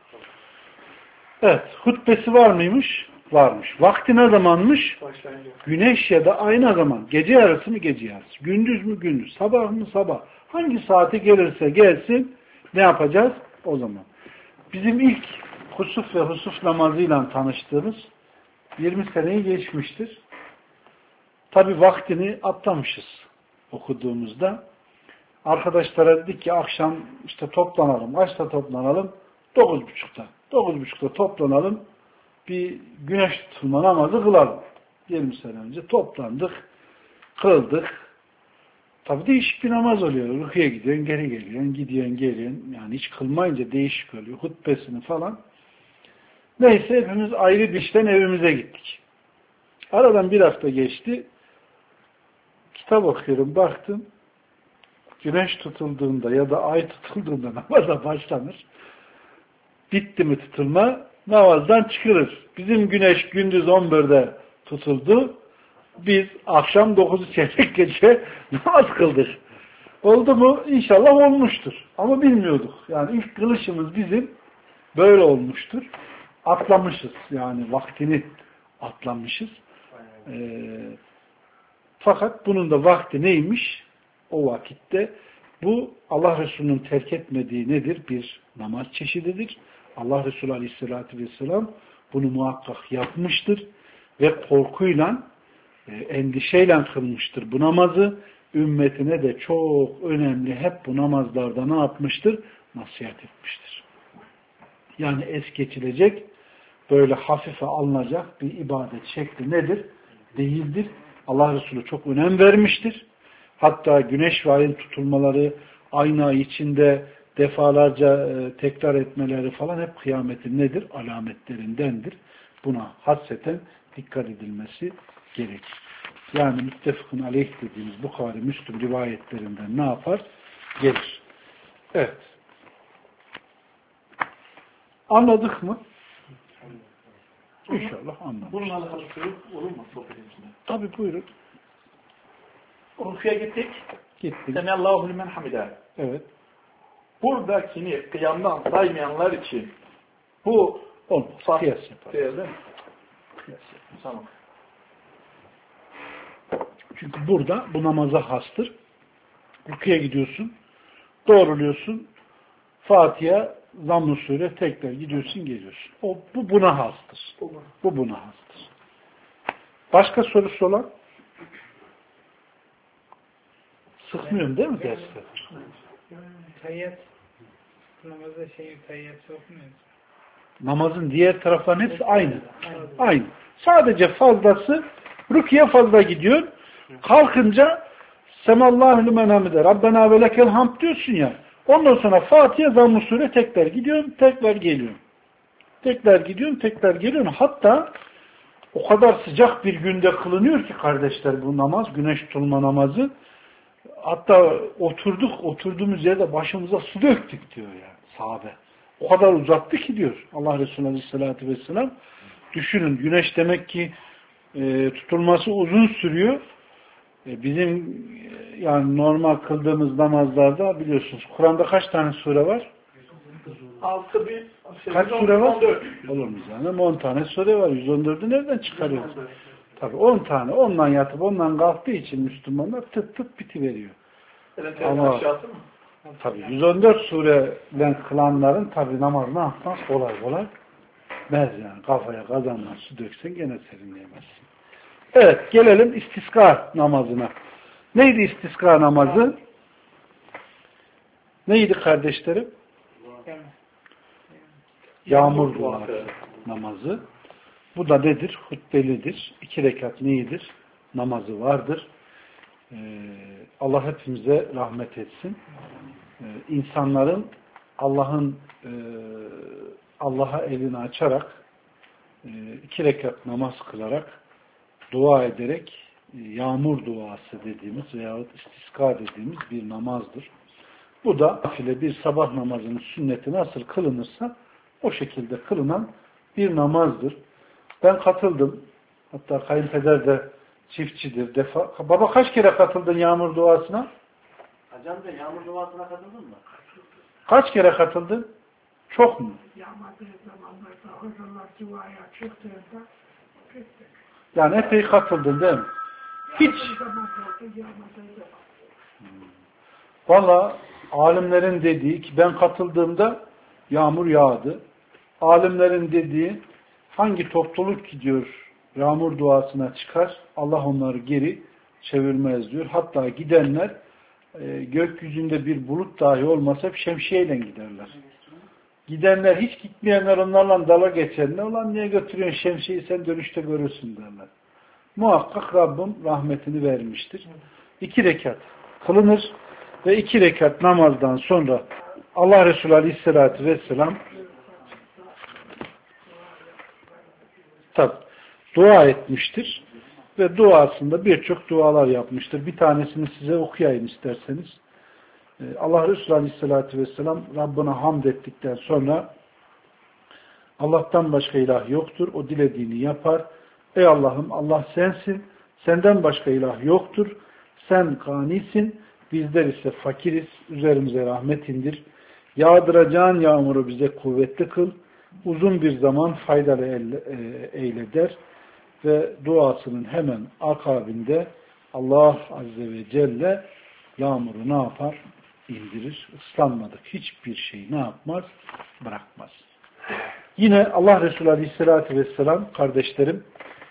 Evet. Hutbesi var mıymış? Varmış. Vakti ne zamanmış? Güneş ya da ay ne zaman? Gece yarısı mı? Gece yarısı. Gündüz mü? Gündüz. Sabah mı? Sabah. Hangi saate gelirse gelsin ne yapacağız? O zaman. Bizim ilk husuf ve husuf namazıyla tanıştığımız 20 seneyi geçmiştir. Tabi vaktini atlamışız okuduğumuzda. Arkadaşlara dedik ki akşam işte toplanalım. Kaçta toplanalım? 9.30'da. 9.30'da toplanalım. Bir güneş tutulma namazı kılalım. 20 sene önce toplandık. Kıldık. Tabii değişik bir namaz oluyor. Rüküye gidiyorsun, geri geliyorsun, gidiyorsun, geliyorsun. Yani hiç kılmayınca değişik oluyor. Hutbesini falan. Neyse hepimiz ayrı dişten evimize gittik. Aradan bir hafta geçti. Kitap okuyorum, baktım. Güneş tutulduğunda ya da ay tutulduğunda namaza başlanır. Bitti mi tutulma? Namazdan çıkılır. Bizim güneş gündüz 11'de tutuldu. Biz akşam 9'u çeyrek geçe namaz kıldık. Oldu mu? İnşallah olmuştur. Ama bilmiyorduk. Yani ilk kılışımız bizim böyle olmuştur. Atlamışız. Yani vaktini atlamışız. Fakat bunun da vakti neymiş? O vakitte bu Allah Resulü'nün terk etmediği nedir? Bir namaz çeşididir. Allah Resulü Aleyhisselatü Vesselam bunu muhakkak yapmıştır. Ve korkuyla, endişeyle kılmıştır bu namazı. Ümmetine de çok önemli hep bu namazlarda ne yapmıştır? Nasihat etmiştir. Yani es geçilecek, böyle hafife alınacak bir ibadet şekli nedir? Değildir. Allah Resulü çok önem vermiştir. Hatta güneş ve ayın tutulmaları aynı ay içinde defalarca tekrar etmeleri falan hep kıyametin nedir? Alametlerindendir. Buna hasreten dikkat edilmesi gerekir. Yani müttefıkın aleyh dediğimiz Bukhari, Müslüm rivayetlerinden ne yapar? Gelir. Evet. Anladık mı? İnşallah anladık.
Bununla alakalı soru olur mu sohbetin içinde?
Tabii buyurun.
Rüküye gittik.
Gittik.
Semiyallahu limen hamide.
Evet.
Buradakini kıyamdan saymayanlar için bu
olmaz. Kıyas yapar.
Değil mi? Kıyas yapar. Tamam.
Çünkü burada bu namaza hastır. Rüküye gidiyorsun. Doğruluyorsun. Fatiha, Zamm-ı Sure tekrar gidiyorsun geliyorsun. Bu buna hastır. Bu buna hastır. Başka sorusu olan? Sıkmıyorum değil mi derste?
Tayyat. Namazda tayyat sokmuyoruz.
Namazın diğer tarafların hepsi aynı. Aynı. Sadece fazlası rüküye fazla gidiyor. Kalkınca Semallahu limen hamide Rabbena ve lekel hamd diyorsun ya. Ondan sonra Fatiha, Zamm-ı Sure tekrar gidiyorsun, tekrar geliyorsun. Tekrar gidiyorsun, tekrar geliyorsun. Hatta o kadar sıcak bir günde kılınıyor ki kardeşler bu namaz, güneş tutulma namazı. Hatta oturduğumuz yerde başımıza su döktük diyor yani sahabe. O kadar uzattı ki diyor Allah Resulü Aleyhisselatü Vesselam. Düşünün güneş demek ki tutulması uzun sürüyor. Bizim yani normal kıldığımız namazlarda biliyorsunuz Kur'an'da kaç tane sure var?
6 bin
kaç sure var? Olur mu canım? 10 tane sure var. 114'ü nereden çıkarıyoruz? Tabii 10 tane. Ondan yatıp ondan kalktığı için Müslümanlar tık tık bitiveriyor. Ama tabii 114 sureyle kılanların tabii namazını yapmaz kolay kolay. Mez yani. Kafaya kazanlar su döksen gene serinleyemezsin. Evet, gelelim istiska namazına. Neydi istiska namazı? Neydi kardeşlerim? Yağmur duası namazı. Bu da nedir? Hutbelidir. 2 rekat neyidir? Namazı vardır. Allah hepimize rahmet etsin. İnsanların Allah'a elini açarak 2 rekat namaz kılarak dua ederek yağmur duası dediğimiz veyahut istiska dediğimiz bir namazdır. Bu da nafile bir sabah namazının sünneti nasıl kılınırsa o şekilde kılınan bir namazdır. Ben katıldım. Hatta kayınpeder de çiftçidir. Baba kaç kere katıldın yağmur duasına?
Hocam da yağmur duasına katıldın mı?
Kaç kere katıldın? Çok mu?
Yağmadığı zamanlarda hocalar duaya çıktığında gittik.
Yani epey katıldın değil mi? Hiç. Valla alimlerin dediği ki ben katıldığımda yağmur yağdı. Alimlerin dediği hangi topluluk gidiyor yağmur duasına çıkar Allah onları geri çevirmez diyor. Hatta gidenler gökyüzünde bir bulut dahi olmasa hep şemsiyeyle giderler. Gidenler, hiç gitmeyenler onlarla dala geçenler. Ulan niye götürüyorsun şemsiyeyi, sen dönüşte görürsün derler. Muhakkak Rabbim rahmetini vermiştir. 2 rekat kılınır ve 2 rekat namazdan sonra Allah Resulü Aleyhisselatü Vesselam dua etmiştir ve duasında birçok dualar yapmıştır. Bir tanesini size okuyayım isterseniz. Allah Resulü Aleyhisselatü Vesselam Rabbine hamd ettikten sonra Allah'tan başka ilah yoktur. O dilediğini yapar. Ey Allah'ım, Allah sensin. Senden başka ilah yoktur. Sen ganisin. Bizler ise fakiriz. Üzerimize rahmet indir. Yağdıracağın yağmuru bize kuvvetli kıl. Uzun bir zaman faydalı eyle der. Ve duasının hemen akabinde Allah Azze ve Celle yağmuru ne yapar? İndirir. Islanmadık hiçbir şeyi ne yapmaz? Bırakmaz. Yine Allah Resulü Aleyhisselatü Vesselam kardeşlerim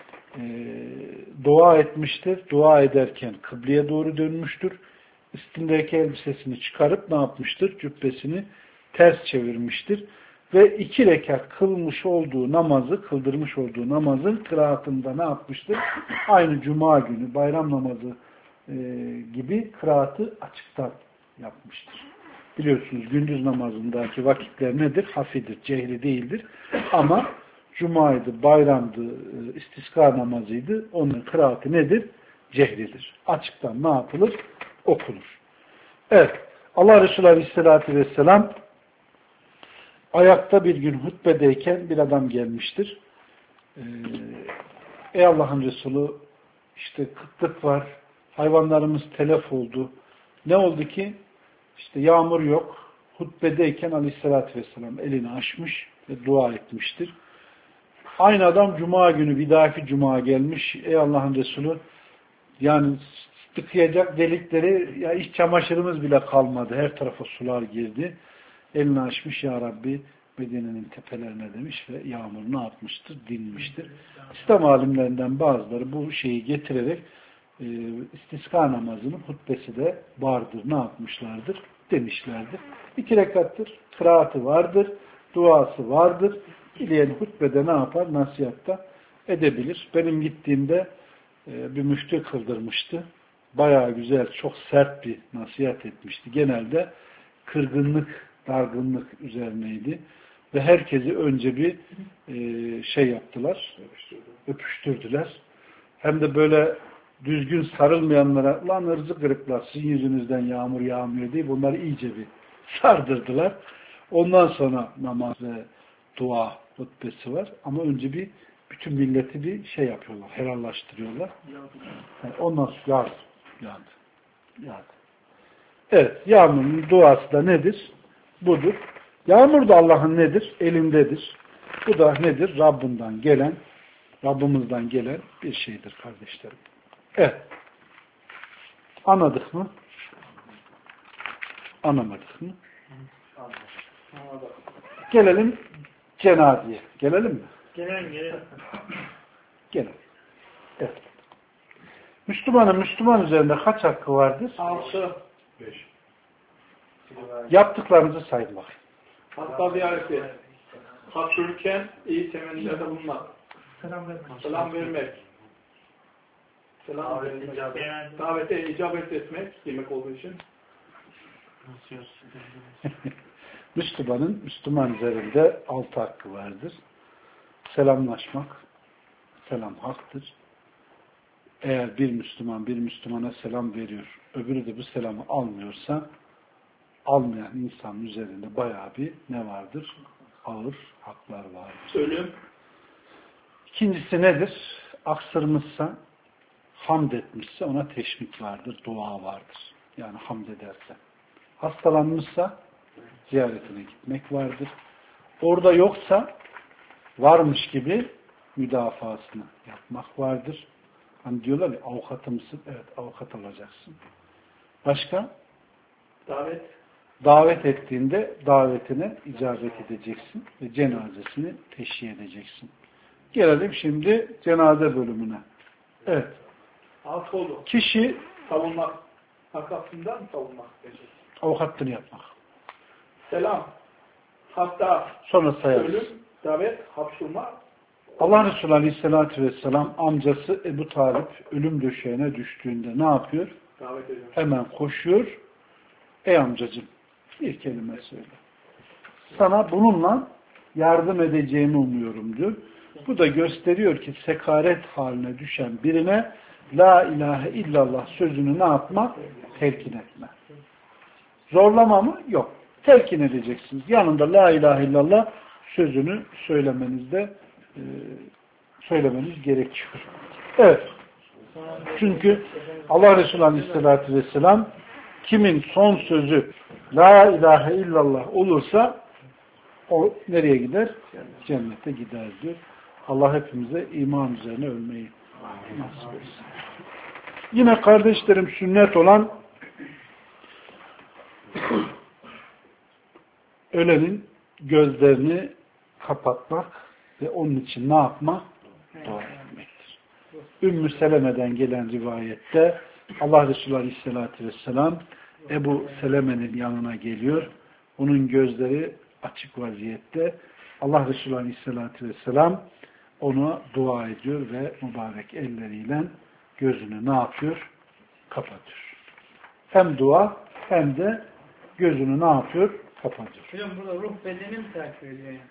dua etmiştir. Dua ederken kıbleye doğru dönmüştür. Üstündeki elbisesini çıkarıp ne yapmıştır? Cübbesini ters çevirmiştir. Ve 2 rekat kıldırmış olduğu namazın kıraatında ne yapmıştır? Aynı cuma günü bayram namazı gibi kıraatı açıktan yapmıştır. Biliyorsunuz gündüz namazındaki vakitler nedir? Hafidir, cehri değildir. Ama cumaydı, bayramdı, istisqa namazıydı. Onun kıraatı nedir? Cehridir. Açıktan ne yapılır? Okunur. Evet. Allah Resulü Aleyhisselatü Vesselam ayakta bir gün hutbedeyken bir adam gelmiştir. Ey Allah'ın Resulü, işte kıtlık var, hayvanlarımız telef oldu. Ne oldu ki? İşte yağmur yok. Hutbedeyken Aleyhisselatü Vesselam elini açmış ve dua etmiştir. Aynı adam cuma günü, bir dahaki cuma gelmiş. Ey Allah'ın Resulü, yani tıkayacak delikleri, ya iç çamaşırımız bile kalmadı. Her tarafa sular girdi. Elini açmış, ya Rabbi Medine'nin tepelerine demiş ve yağmur ne yapmıştır? Dinmiştir. İslam alimlerinden bazıları bu şeyi getirerek istisqa namazının hutbesi de vardır. Ne yapmışlardır? Demişlerdir. 2 rekattır. Kıraatı vardır. Duası vardır. Dileyen hutbede ne yapar? Nasihatta edebilir. Benim gittiğimde bir müftü kıldırmıştı. Bayağı güzel, çok sert bir nasihat etmişti. Genelde kırgınlık, dargınlık üzerineydi. Ve herkesi önce bir şey yaptılar. Öpüştürdüler. Hem de böyle düzgün sarılmayanlara, lan ırzı kırıklar, sizin yüzünüzden yağmur yağmıyor diye bunları iyice bir sardırdılar. Ondan sonra namaz ve dua hutbesi var. Ama önce bir bütün milleti bir şey yapıyorlar, helallaştırıyorlar. Yani ondan sonra yağdı. Evet, yağmurun duası da nedir? Budur. Yağmur da Allah'ın nedir? Elindedir. Bu da nedir? Rabbimizden gelen bir şeydir kardeşlerim. Evet. Anladık mı? Anlamadık mı? Gelelim cenazeye. Gelelim mi?
Gelelim.
Gelelim. Evet. Müslümanın Müslüman üzerinde kaç hakkı vardır?
6.
5.
Yaptıklarınızı sayın bakayım.
Hatta ziyareti. Hapşırırken iyi temennilerde bulunmak. Selam vermek. Davete icabet etmek demek olduğu için.
Müslümanın Müslüman üzerinde 6 hakkı vardır. Selamlaşmak. Selam haktır. Eğer bir Müslüman bir Müslümana selam veriyor, öbürü de bu selamı almıyorsa, almayan insanın üzerinde bayağı bir ne vardır? Ağır haklar vardır.
Söylüyorum.
İkincisi nedir? Aksırmışsa, hamd etmişse ona teşvik vardır, dua vardır. Yani hamd ederse. Hastalanmışsa ziyaretine gitmek vardır. Orada yoksa varmış gibi müdafasını yapmak vardır. Hani diyorlar ya, avukatı mısın? Evet, avukat olacaksın. Başka? Davet ettiğinde davetine icabet edeceksin ve cenazesini teşhiye edeceksin. Gelelim şimdi cenaze bölümüne. Evet.
Alt oldu.
Kişi
Savunmak. Arkasından savunmak.
avukatlığını yapmak.
Selam. Hatta
Sonra sayarız.
ölüm, davet, hapşurma.
Allah Resulü Aleyhisselatü Vesselam amcası Ebu Talip ölüm döşeğine düştüğünde ne yapıyor?
Davet ediyor.
Hemen koşuyor. Ey amcacığım bir kelime söyle. Sana bununla yardım edeceğimi umuyorum diyor. Bu da gösteriyor ki sekaret haline düşen birine La ilahe illallah sözünü ne yapma? Telkin etme. Zorlama mı? Yok. Telkin edeceksiniz. Yanında La ilahe illallah sözünü söylemeniz gerekiyor. Evet. Çünkü Allah Resulü Aleyhisselatü Vesselam kimin son sözü La ilahe illallah olursa o nereye gider? Cennete gider diyor. Allah hepimize iman üzerine ölmeyi nasip etsin. Yine kardeşlerim sünnet olan ölenin gözlerini kapatmak ve onun için ne yapmak? Dua etmektir. Ümmü Seleme'den gelen rivayette Allah Resulü Aleyhisselatü Vesselam Ebu Seleme'nin yanına geliyor. Onun gözleri açık vaziyette. Allah Resulü Aleyhisselatü Vesselam ona dua ediyor ve mübarek elleriyle gözünü ne yapıyor? Kapatıyor. Hem dua hem de gözünü ne yapıyor? Kapatıyor.
Hocam burada ruh bedeni mi takip ediyor yani?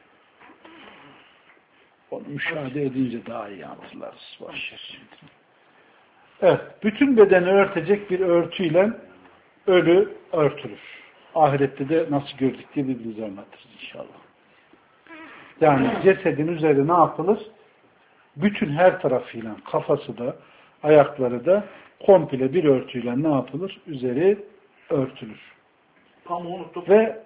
Onu müşahede edince daha iyi hatırlarız. Evet. Bütün bedeni örtecek bir örtüyle ölü örtülür. Ahirette de nasıl gördük diye birbirimize anlatırız inşallah. Yani cesedin üzeri ne yapılır? Bütün her tarafıyla, kafası da, ayakları da komple bir örtüyle ne yapılır? Üzeri örtülür.
Tam unuttuk.
Ve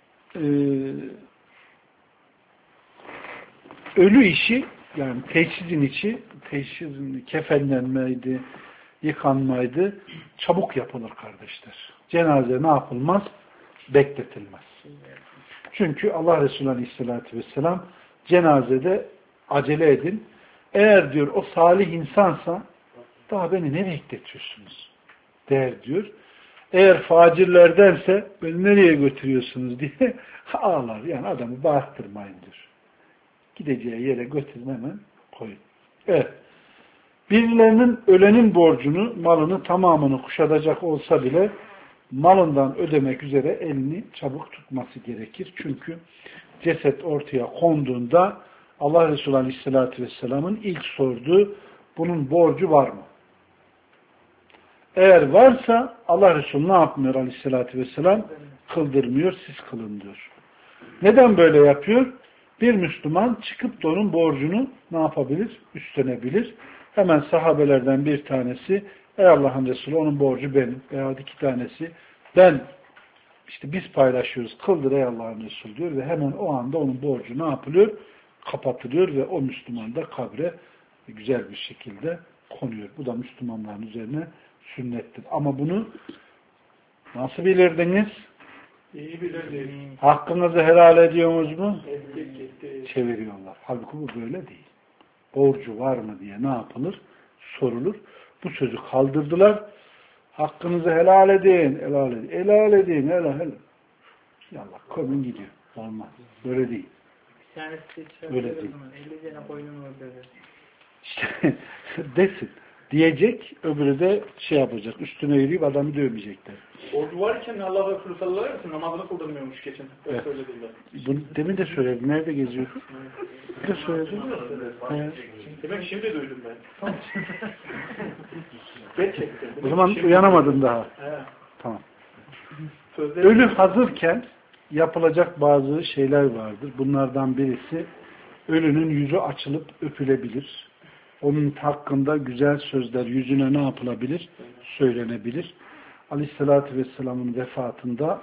ölü işi, yani teşhizin kefenlenmeydi, yıkanmaydı, çabuk yapılır kardeşler. Cenaze ne yapılmaz? Bekletilmez. Çünkü Allah Resulü Aleyhisselatü Vesselam cenazede acele edin. Eğer diyor o salih insansa daha beni ne bekletiyorsunuz der diyor. Eğer facirlerdense beni nereye götürüyorsunuz diye ağlar. Yani adamı bağırttırmayın diyor. Gideceği yere götürün hemen koyun. Evet. Birilerinin ölenin borcunu, malını tamamını kuşatacak olsa bile malından ödemek üzere elini çabuk tutması gerekir. Çünkü ceset ortaya konduğunda Allah Resulü Aleyhisselatü Vesselam'ın ilk sorduğu bunun borcu var mı? Eğer varsa Allah Resulü ne yapmıyor Aleyhisselatü Vesselam? Kıldırmıyor, siz kılın diyor. Neden böyle yapıyor? Bir Müslüman çıkıp da onun borcunu ne yapabilir? Üstlenebilir. Hemen sahabelerden bir tanesi ey Allah'ın Resulü onun borcu benim. Veyahut iki tanesi biz paylaşıyoruz. Kıldır ey Allah'ın Resulü diyor ve hemen o anda onun borcu ne yapılıyor? Kapatılıyor ve o Müslüman da kabre güzel bir şekilde konuyor. Bu da Müslümanların üzerine sünnettir. Ama bunu nasıl bilirdiniz?
İyi bilirdik.
Hakkınızı helal ediyorsunuz mu?
Ettik.
Çeviriyorlar. Halbuki bu böyle değil. Borcu var mı diye ne yapılır? Sorulur. Bu sözü kaldırdılar. Hakkınızı helal edin. Helal edin. Helal edin. Helal. Yallah koyun gidiyor. Olmaz. Böyle değil.
Bir tanesi
Öyle değil.
50 tane koyunum var dedi.
İşte desin. Diyecek, öbürü de yapacak. Üstüne yürüyüp adamı dövmeyecekler.
Borcu varken Allah Resulü sallallahu aleyhi ve sellem namazını kıldırmıyormuş geçen.
Evet.
Söylediler.
Bunu demin de söyledi. Nerede geziyordu? Ne söyledi?
Demek şimdi duydum ben. Gerçekten.
O zaman uyanamadın daha.
He.
Tamam.
Sözleri...
Ölü hazırken yapılacak bazı şeyler vardır. Bunlardan birisi ölünün yüzü açılıp öpülebilir. Onun hakkında güzel sözler yüzüne ne yapılabilir? Söylenebilir. Aleyhissalatü Vesselam'ın vefatında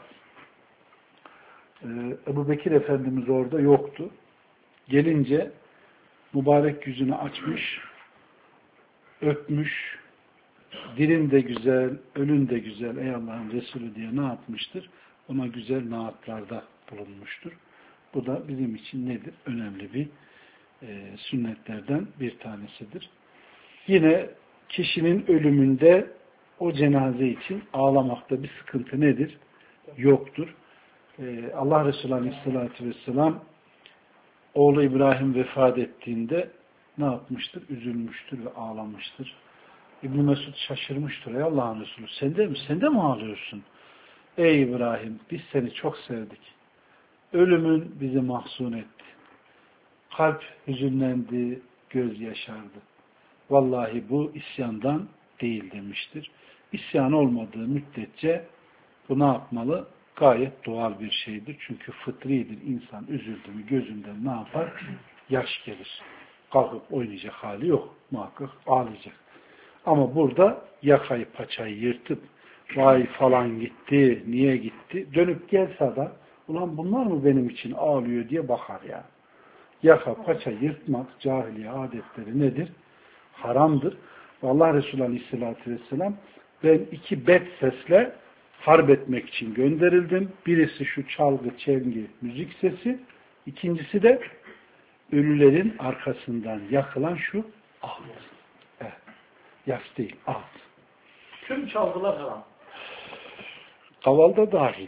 Ebu Bekir Efendimiz orada yoktu. Gelince mübarek yüzünü açmış, öpmüş, dilin de güzel, ölün de güzel ey Allah'ın Resulü diye ne yapmıştır? Ona güzel naatlarda bulunmuştur. Bu da bizim için nedir? Önemli bir sünnetlerden bir tanesidir. Yine kişinin ölümünde o cenaze için ağlamakta bir sıkıntı nedir? Yoktur. Allah Resulü Aleyhisselatü Vesselam oğlu İbrahim vefat ettiğinde ne yapmıştır? Üzülmüştür ve ağlamıştır. İbn Mesud şaşırmıştır. Ey Allah'ın Resulü sen de mi ağlıyorsun? Ey İbrahim biz seni çok sevdik. Ölümün bizi mahzun etti. Kalp hüzünlendi, göz yaşardı. Vallahi bu isyandan değil demiştir. İsyan olmadığı müddetçe bu ne yapmalı? Gayet doğal bir şeydir. Çünkü fıtridir. İnsan üzüldü mü gözünden ne yapar? Yaş gelir. Kalkıp oynayacak hali yok. Muhakkak ağlayacak. Ama burada yakayı paçayı yırtıp vay falan gitti, niye gitti? Dönüp gelse de ulan bunlar mı benim için ağlıyor diye bakar yani. Yaka paça yırtmak cahiliye adetleri nedir? Haramdır. Allah Resulü Aleyhisselatü Vesselam ben 2 bet sesle harp etmek için gönderildim. Birisi şu çalgı, çengi, müzik sesi. İkincisi de ölülerin arkasından yakılan şu ağıt. Evet. Yas değil, ağıt.
Tüm çalgılar haram.
Kavalda dahil.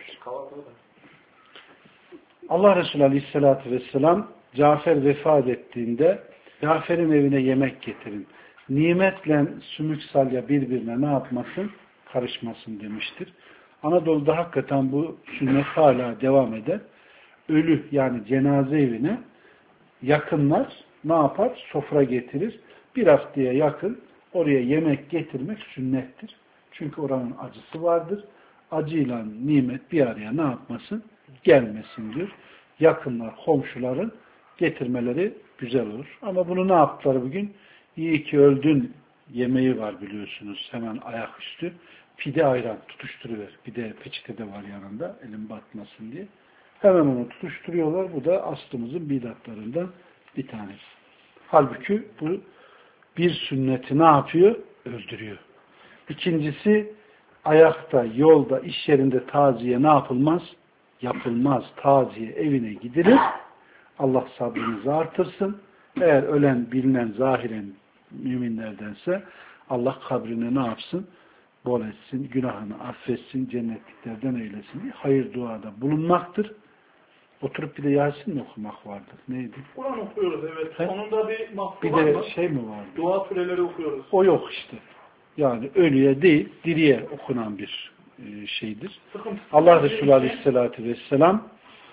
Allah Resulü Aleyhisselatü Vesselam Cafer vefat ettiğinde Cafer'in evine yemek getirin. Nimetle sümük salya birbirine ne yapmasın? Karışmasın demiştir. Anadolu'da hakikaten bu sünnet hala devam eder. Ölü yani cenaze evine yakınlar ne yapar? Sofra getirir. Bir haftaya yakın oraya yemek getirmek sünnettir. Çünkü oranın acısı vardır. Acıyla nimet bir araya ne yapmasın? Gelmesin diyor. Yakınlar, komşuların getirmeleri güzel olur. Ama bunu ne yaptılar bugün? İyi ki öldün yemeği var biliyorsunuz. Hemen ayaküstü. Pide ayran tutuşturuver. Bir de peçete de var yanında. Elim batmasın diye. Hemen onu tutuşturuyorlar. Bu da aslımızın bidatlarından bir tanesi. Halbuki bu bir sünneti ne yapıyor? Öldürüyor. İkincisi ayakta, yolda, iş yerinde taziye ne yapılmaz? Yapılmaz. Taziye evine gidilir. Allah sabrınızı artırsın. Eğer ölen, bilinen, zahiren müminlerdense Allah kabrini ne yapsın? Bol etsin, günahını affetsin, cennetliklerden eylesin diye hayır duada bulunmaktır. Oturup bir de Yasin mi okumak vardır? Neydi?
Kur'an okuyoruz evet.
He?
Sonunda bir mahsur
Bir
var
de
mı?
şey mi vardı?
Dua süreleri okuyoruz.
O yok işte. Yani ölüye değil, diriye okunan bir şeydir. Allah Resulü Aleyhisselatü Vesselam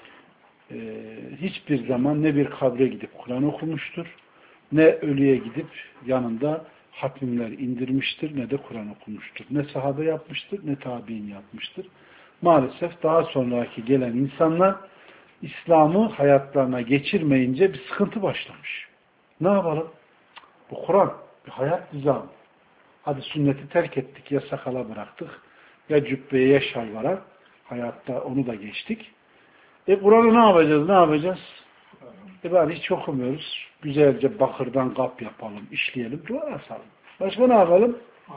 hiçbir zaman ne bir kabre gidip Kur'an okumuştur, ne ölüye gidip yanında hatmimler indirmiştir, ne de Kur'an okumuştur. Ne sahabe yapmıştır, ne tabi'in yapmıştır. Maalesef daha sonraki gelen insanlar İslam'ı hayatlarına geçirmeyince bir sıkıntı başlamış. Ne yapalım? Bu Kur'an bir hayat nizamı. Hadi sünneti terk ettik, ya sakala bıraktık, ya cübbeye, ya şalvara. Hayatta onu da geçtik. Kur'an'ı ne yapacağız, ne yapacağız? Bari hiç okumuyoruz. Güzelce bakırdan kap yapalım, işleyelim, dua asalım. Başka ne yapalım?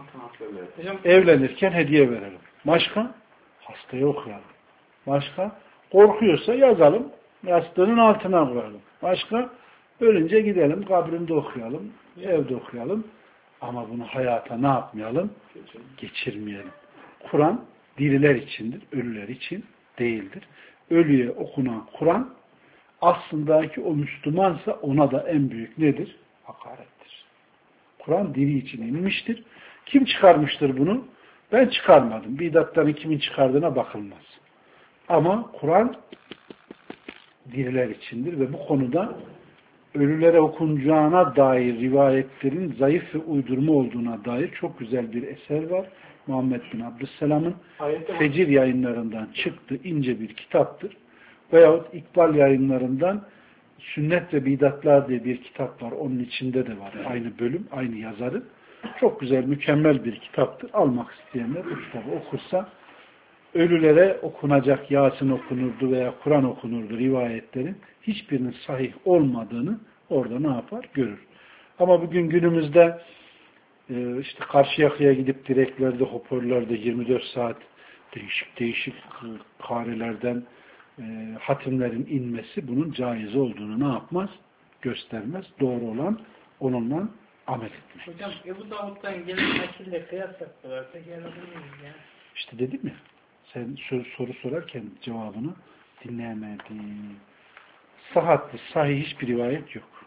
Evlenirken hediye verelim. Başka? Hastaya okuyalım. Başka? Korkuyorsa yazalım, yastığının altına koyalım. Başka? Ölünce gidelim, kabrinde okuyalım, evde okuyalım. Ama bunu hayata ne yapmayalım? Geçirmeyelim. Kur'an diriler içindir, ölüler için değildir. Ölüye okunan Kur'an aslındaki o Müslümansa ona da en büyük nedir? Hakarettir. Kur'an diri için inmiştir. Kim çıkarmıştır bunu? Ben çıkarmadım. Bidatların kimin çıkardığına bakılmaz. Ama Kur'an diriler içindir ve bu konuda ölülere okunacağına dair rivayetlerin zayıf ve uydurma olduğuna dair çok güzel bir eser var. Muhammed bin Abdüsselam'ın Fecir yayınlarından çıktı ince bir kitaptır. Veyahut İkbal yayınlarından Sünnet ve Bidatlar diye bir kitap var. Onun içinde de var. Aynı bölüm, aynı yazarı. Çok güzel, mükemmel bir kitaptır. Almak isteyenler bu kitabı okursa ölülere okunacak Yasin okunurdu veya Kur'an okunurdu rivayetlerin hiçbirinin sahih olmadığını orada ne yapar? Görür. Ama bugün günümüzde işte Karşıyaka'ya gidip direklerde, hoparlörlerde 24 saat değişik karelerden hatimlerin inmesi bunun caiz olduğunu ne yapmaz? Göstermez. Doğru olan onunla amel etmek.
Hocam Ebu Davud'dan gelen nakille kıyas yaptılarsa gelebilir miyiz ya?
İşte dedim ya sen soru sorarken cevabını Dinleyemedim. Sıhhatli, sahih hiçbir rivayet yok.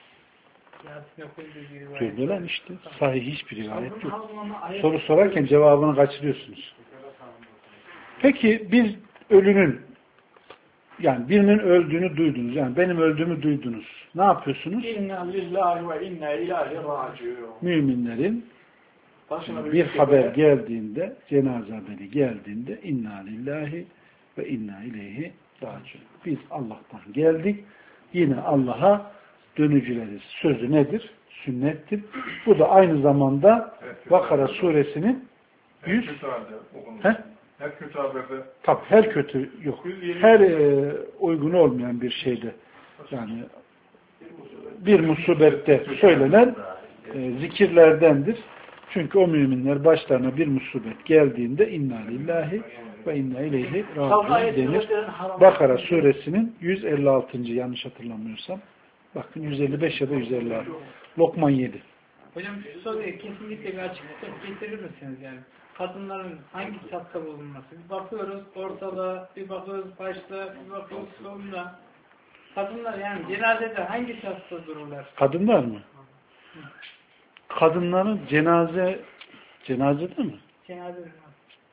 Gördü lan işte. Sahih hiçbir rivayet yok. Soru sorarken cevabını kaçırıyorsunuz. Peki biz ölünün, yani birinin öldüğünü duydunuz. Yani benim öldüğümü duydunuz. Ne yapıyorsunuz?
İnna lillahi ve inna ilahi raciun.
Müminlerin bir haber geldiğinde, cenaze haberi geldiğinde inna lillahi ve inna ileyhi raciun. Biz Allah'tan geldik. Yine Allah'a dönücüleriz. Sözü nedir? Sünnettir. Bu da aynı zamanda Bakara suresinin 100
her kötü haberde
tabi her kötü yok. Her uygun olmayan bir şeyde yani bir musibette söylenen zikirlerdendir. Çünkü o müminler başlarına bir musibet geldiğinde inna lillahi ve inna ileyhi raciun denir. Bakara suresinin 156. yanlış hatırlamıyorsam. Bakın 155 ya da 156. Lokman 7.
Hocam şu soruya kesinlikle bir açıklık getirir misiniz yani? Kadınların hangi safta bulunması? Bir bakıyoruz ortada, bir bakıyoruz başta, bir bakıyoruz sonunda. Kadınlar yani cenazede hangi safta dururlar?
Kadınlar mı? Kadınların cenazede mi?
Cenazede mi?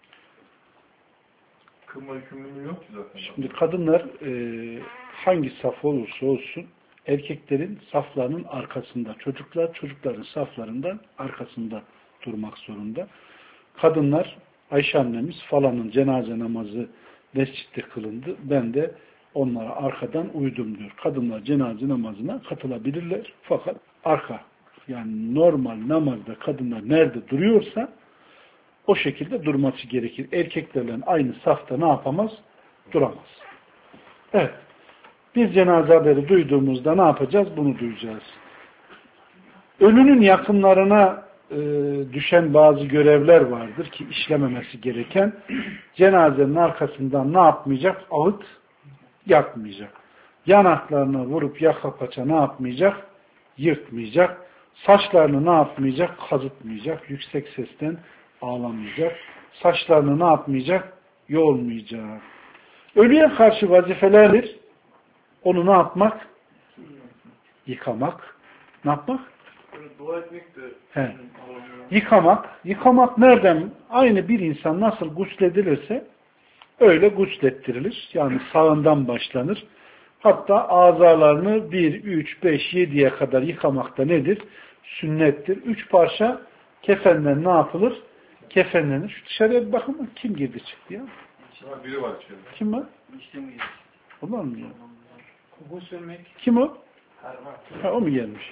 kılma yükümlülüğü yok ki zaten.
Şimdi kadınlar hangi saf olursa olsun erkeklerin saflarının arkasında, çocukların saflarından arkasında durmak zorunda. Kadınlar, Ayşe annemiz falanın cenaze namazı mescitte kılındı. Ben de onlara arkadan uydum diyor. Kadınlar cenaze namazına katılabilirler. Fakat arka, yani normal namazda kadınlar nerede duruyorsa o şekilde durması gerekir. Erkeklerle aynı safta ne yapamaz? Duramaz. Evet. Biz cenaze haberi duyduğumuzda ne yapacağız? Bunu duyacağız. Ölünün yakınlarına düşen bazı görevler vardır ki işlememesi gereken. Cenazenin arkasından ne yapmayacak? Ağıt yakmayacak. Yanaklarına vurup yaka paça ne yapmayacak? Yırtmayacak. Saçlarını ne yapmayacak? Kazıtmayacak. Yüksek sesten ağlamayacak. Saçlarını ne yapmayacak? Yolmayacak. Ölüye karşı vazifelerdir. Onu ne yapmak? Yıkamak. Ne yapmak?
Dua etmek de
Yıkamak. Yıkamak nereden? Aynı bir insan nasıl gusledilirse öyle guslettirilir. Yani sağından başlanır. Hatta azalarını 1, 3, 5, 7'ye kadar yıkamak da nedir? Sünnettir. 3 parça kefenden ne yapılır? Kefenlenir. Şu dışarıya bir bakın. Kim girdi çıktı ya?
biri var içeride.
Kim var? Onlar mı ya?
Koku sürmek.
Kim o? Ha, o mu gelmiş?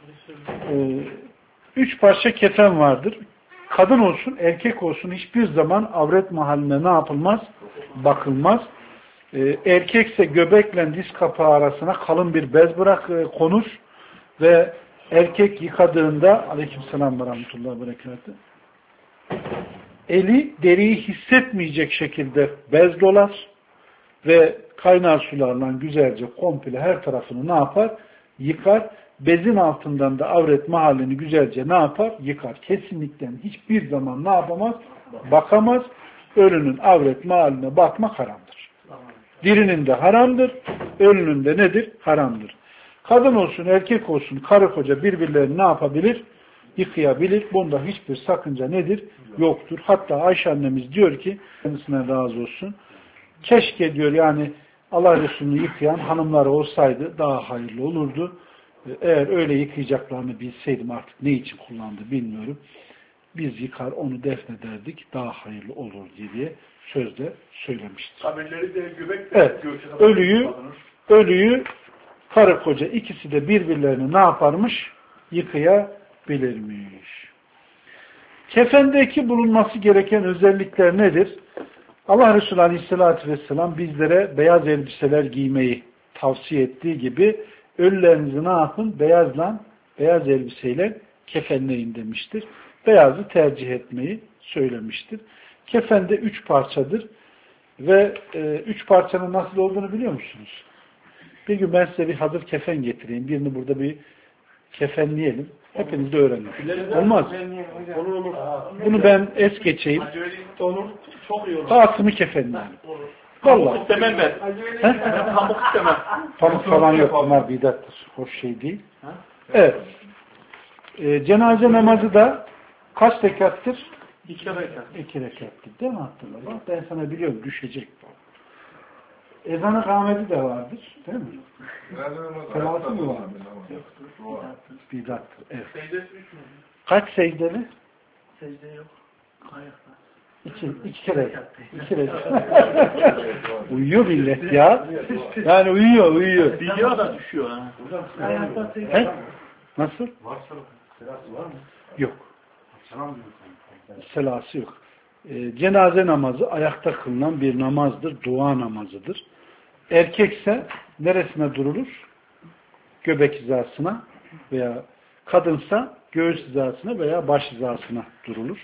3 parça kefen vardır. Kadın olsun, erkek olsun hiçbir zaman avret mahalline ne yapılmaz? Bakılmaz. Erkekse göbekle diz kapağı arasına kalın bir bez konur ve erkek yıkadığında aleykümselam ve rahmetullahi ve berekatü eli deriyi hissetmeyecek şekilde bez dolar ve kaynar sularla güzelce komple her tarafını ne yapar? Yıkar. Bezin altından da avret mahallini güzelce ne yapar? Yıkar. Kesinlikle hiçbir zaman ne yapamaz? Bakamaz. Ölünün avret mahalline bakmak haramdır. Dirinin de haramdır. Ölünün de nedir? Haramdır. Kadın olsun, erkek olsun, karı koca birbirlerini ne yapabilir? Yıkayabilir. Bunda hiçbir sakınca nedir? Yoktur. Hatta Ayşe annemiz diyor ki, kendisine razı olsun, keşke diyor yani Allah Resulü'nü yıkayan hanımları olsaydı daha hayırlı olurdu. Eğer öyle yıkayacaklarını bilseydim artık ne için kullandı bilmiyorum. Biz yıkar onu defnederdik daha hayırlı olur diye sözde söylemiştir.
Kabirleri de göbek
evet. Ölüyü karı koca ikisi de birbirlerini ne yaparmış? Yıkayabilirmiş. Kefendeki bulunması gereken özellikler nedir? Allah Resulü Aleyhisselatü Vesselam bizlere beyaz elbiseler giymeyi tavsiye ettiği gibi ölülerinizi ne yapın? Beyaz elbiseyle kefenleyin demiştir. Beyazı tercih etmeyi söylemiştir. Kefende 3 parçadır. Ve 3 parçanın nasıl olduğunu biliyor musunuz? Bir gün ben size bir hazır kefen getireyim. Birini burada bir kefenleyelim. Hepiniz de öğrenin. Olmaz. Bunu ben es geçeyim.
Olur. Çok iyi olur.
Dağıtımı kefenleyelim.
Pamuk
Vallahi.
istemem ben. Ben pamuk istemem.
Pamuk falan yok. Bunlar bidattır. Hoş şey değil. Evet. Cenaze namazı da kaç rekattır?
2 rekat.
2 rekattır. Değil mi Abdullah? Bak ben sana biliyorum düşecek bu. Ezan-ı kâmeti de vardır. Değil mi? Selası mı var? Bidattır. Evet. Kaç secdeli?
Secde yok. Ayakta.
İki kere. Uyuyor millet ya. Yani uyuyor.
Biliyor da düşüyor. Ha.
Ayakta secde.
He? Nasıl?
Selası var mı?
Yok. Selası yok. Cenaze namazı ayakta kılınan bir namazdır. Dua namazıdır. Erkekse neresine durulur? Göbek hizasına veya kadınsa göğüs hizasına veya baş hizasına durulur.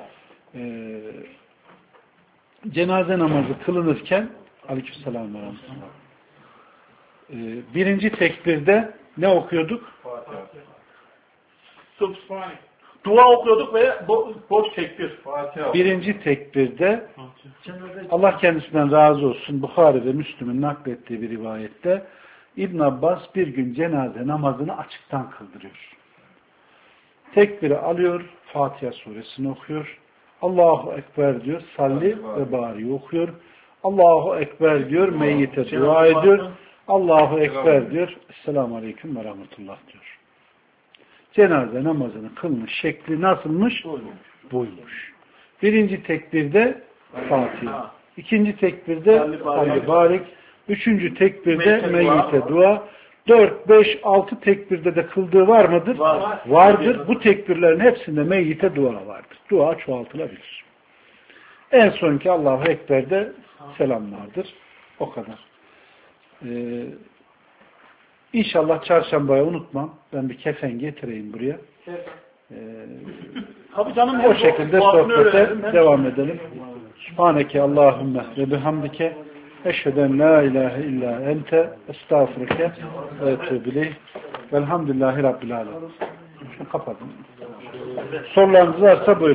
Cenaze namazı kılınırken aleykümselam ve rahmetullah. Birinci tekbirde ne okuyorduk?
Subhanallah. Dua okuyorduk ve boş tekbir.
Birinci tekbirde Allah kendisinden razı olsun Bukhari ve Müslüm'ün naklettiği bir rivayette İbn Abbas bir gün cenaze namazını açıktan kıldırıyor. Tekbiri alıyor, Fatiha suresini okuyor. Allahu Ekber diyor, salli ve bari okuyor. Allahu Ekber diyor, meyyite dua ediyor. Allahu Ekber diyor, Esselamu Aleyküm ve Rahmetullah diyor. Cenaze namazını kılmış şekli nasılmış? Buymuş. Birinci tekbirde Fatiha. İkinci tekbirde salli barik. Üçüncü tekbirde meyyite dua. 4, 5, 6 tekbirde de kıldığı var mıdır? Vardır. Bu tekbirlerin hepsinde meyyite dua vardır. Dua çoğaltılabilir. En sonki Allahu Ekber'de selam vardır. O kadar. İnşallah çarşambaya unutmam. Ben bir kefen getireyim buraya.
Tabii canım.
O şekilde sohbete devam edelim. Subhaneke Allahümme ve bihamdike eşheden la ilahe illa ente estağfurike ve etûbü velhamdülillahi rabbil alemin. Şunu kapatın. Sorularınız varsa buyurun.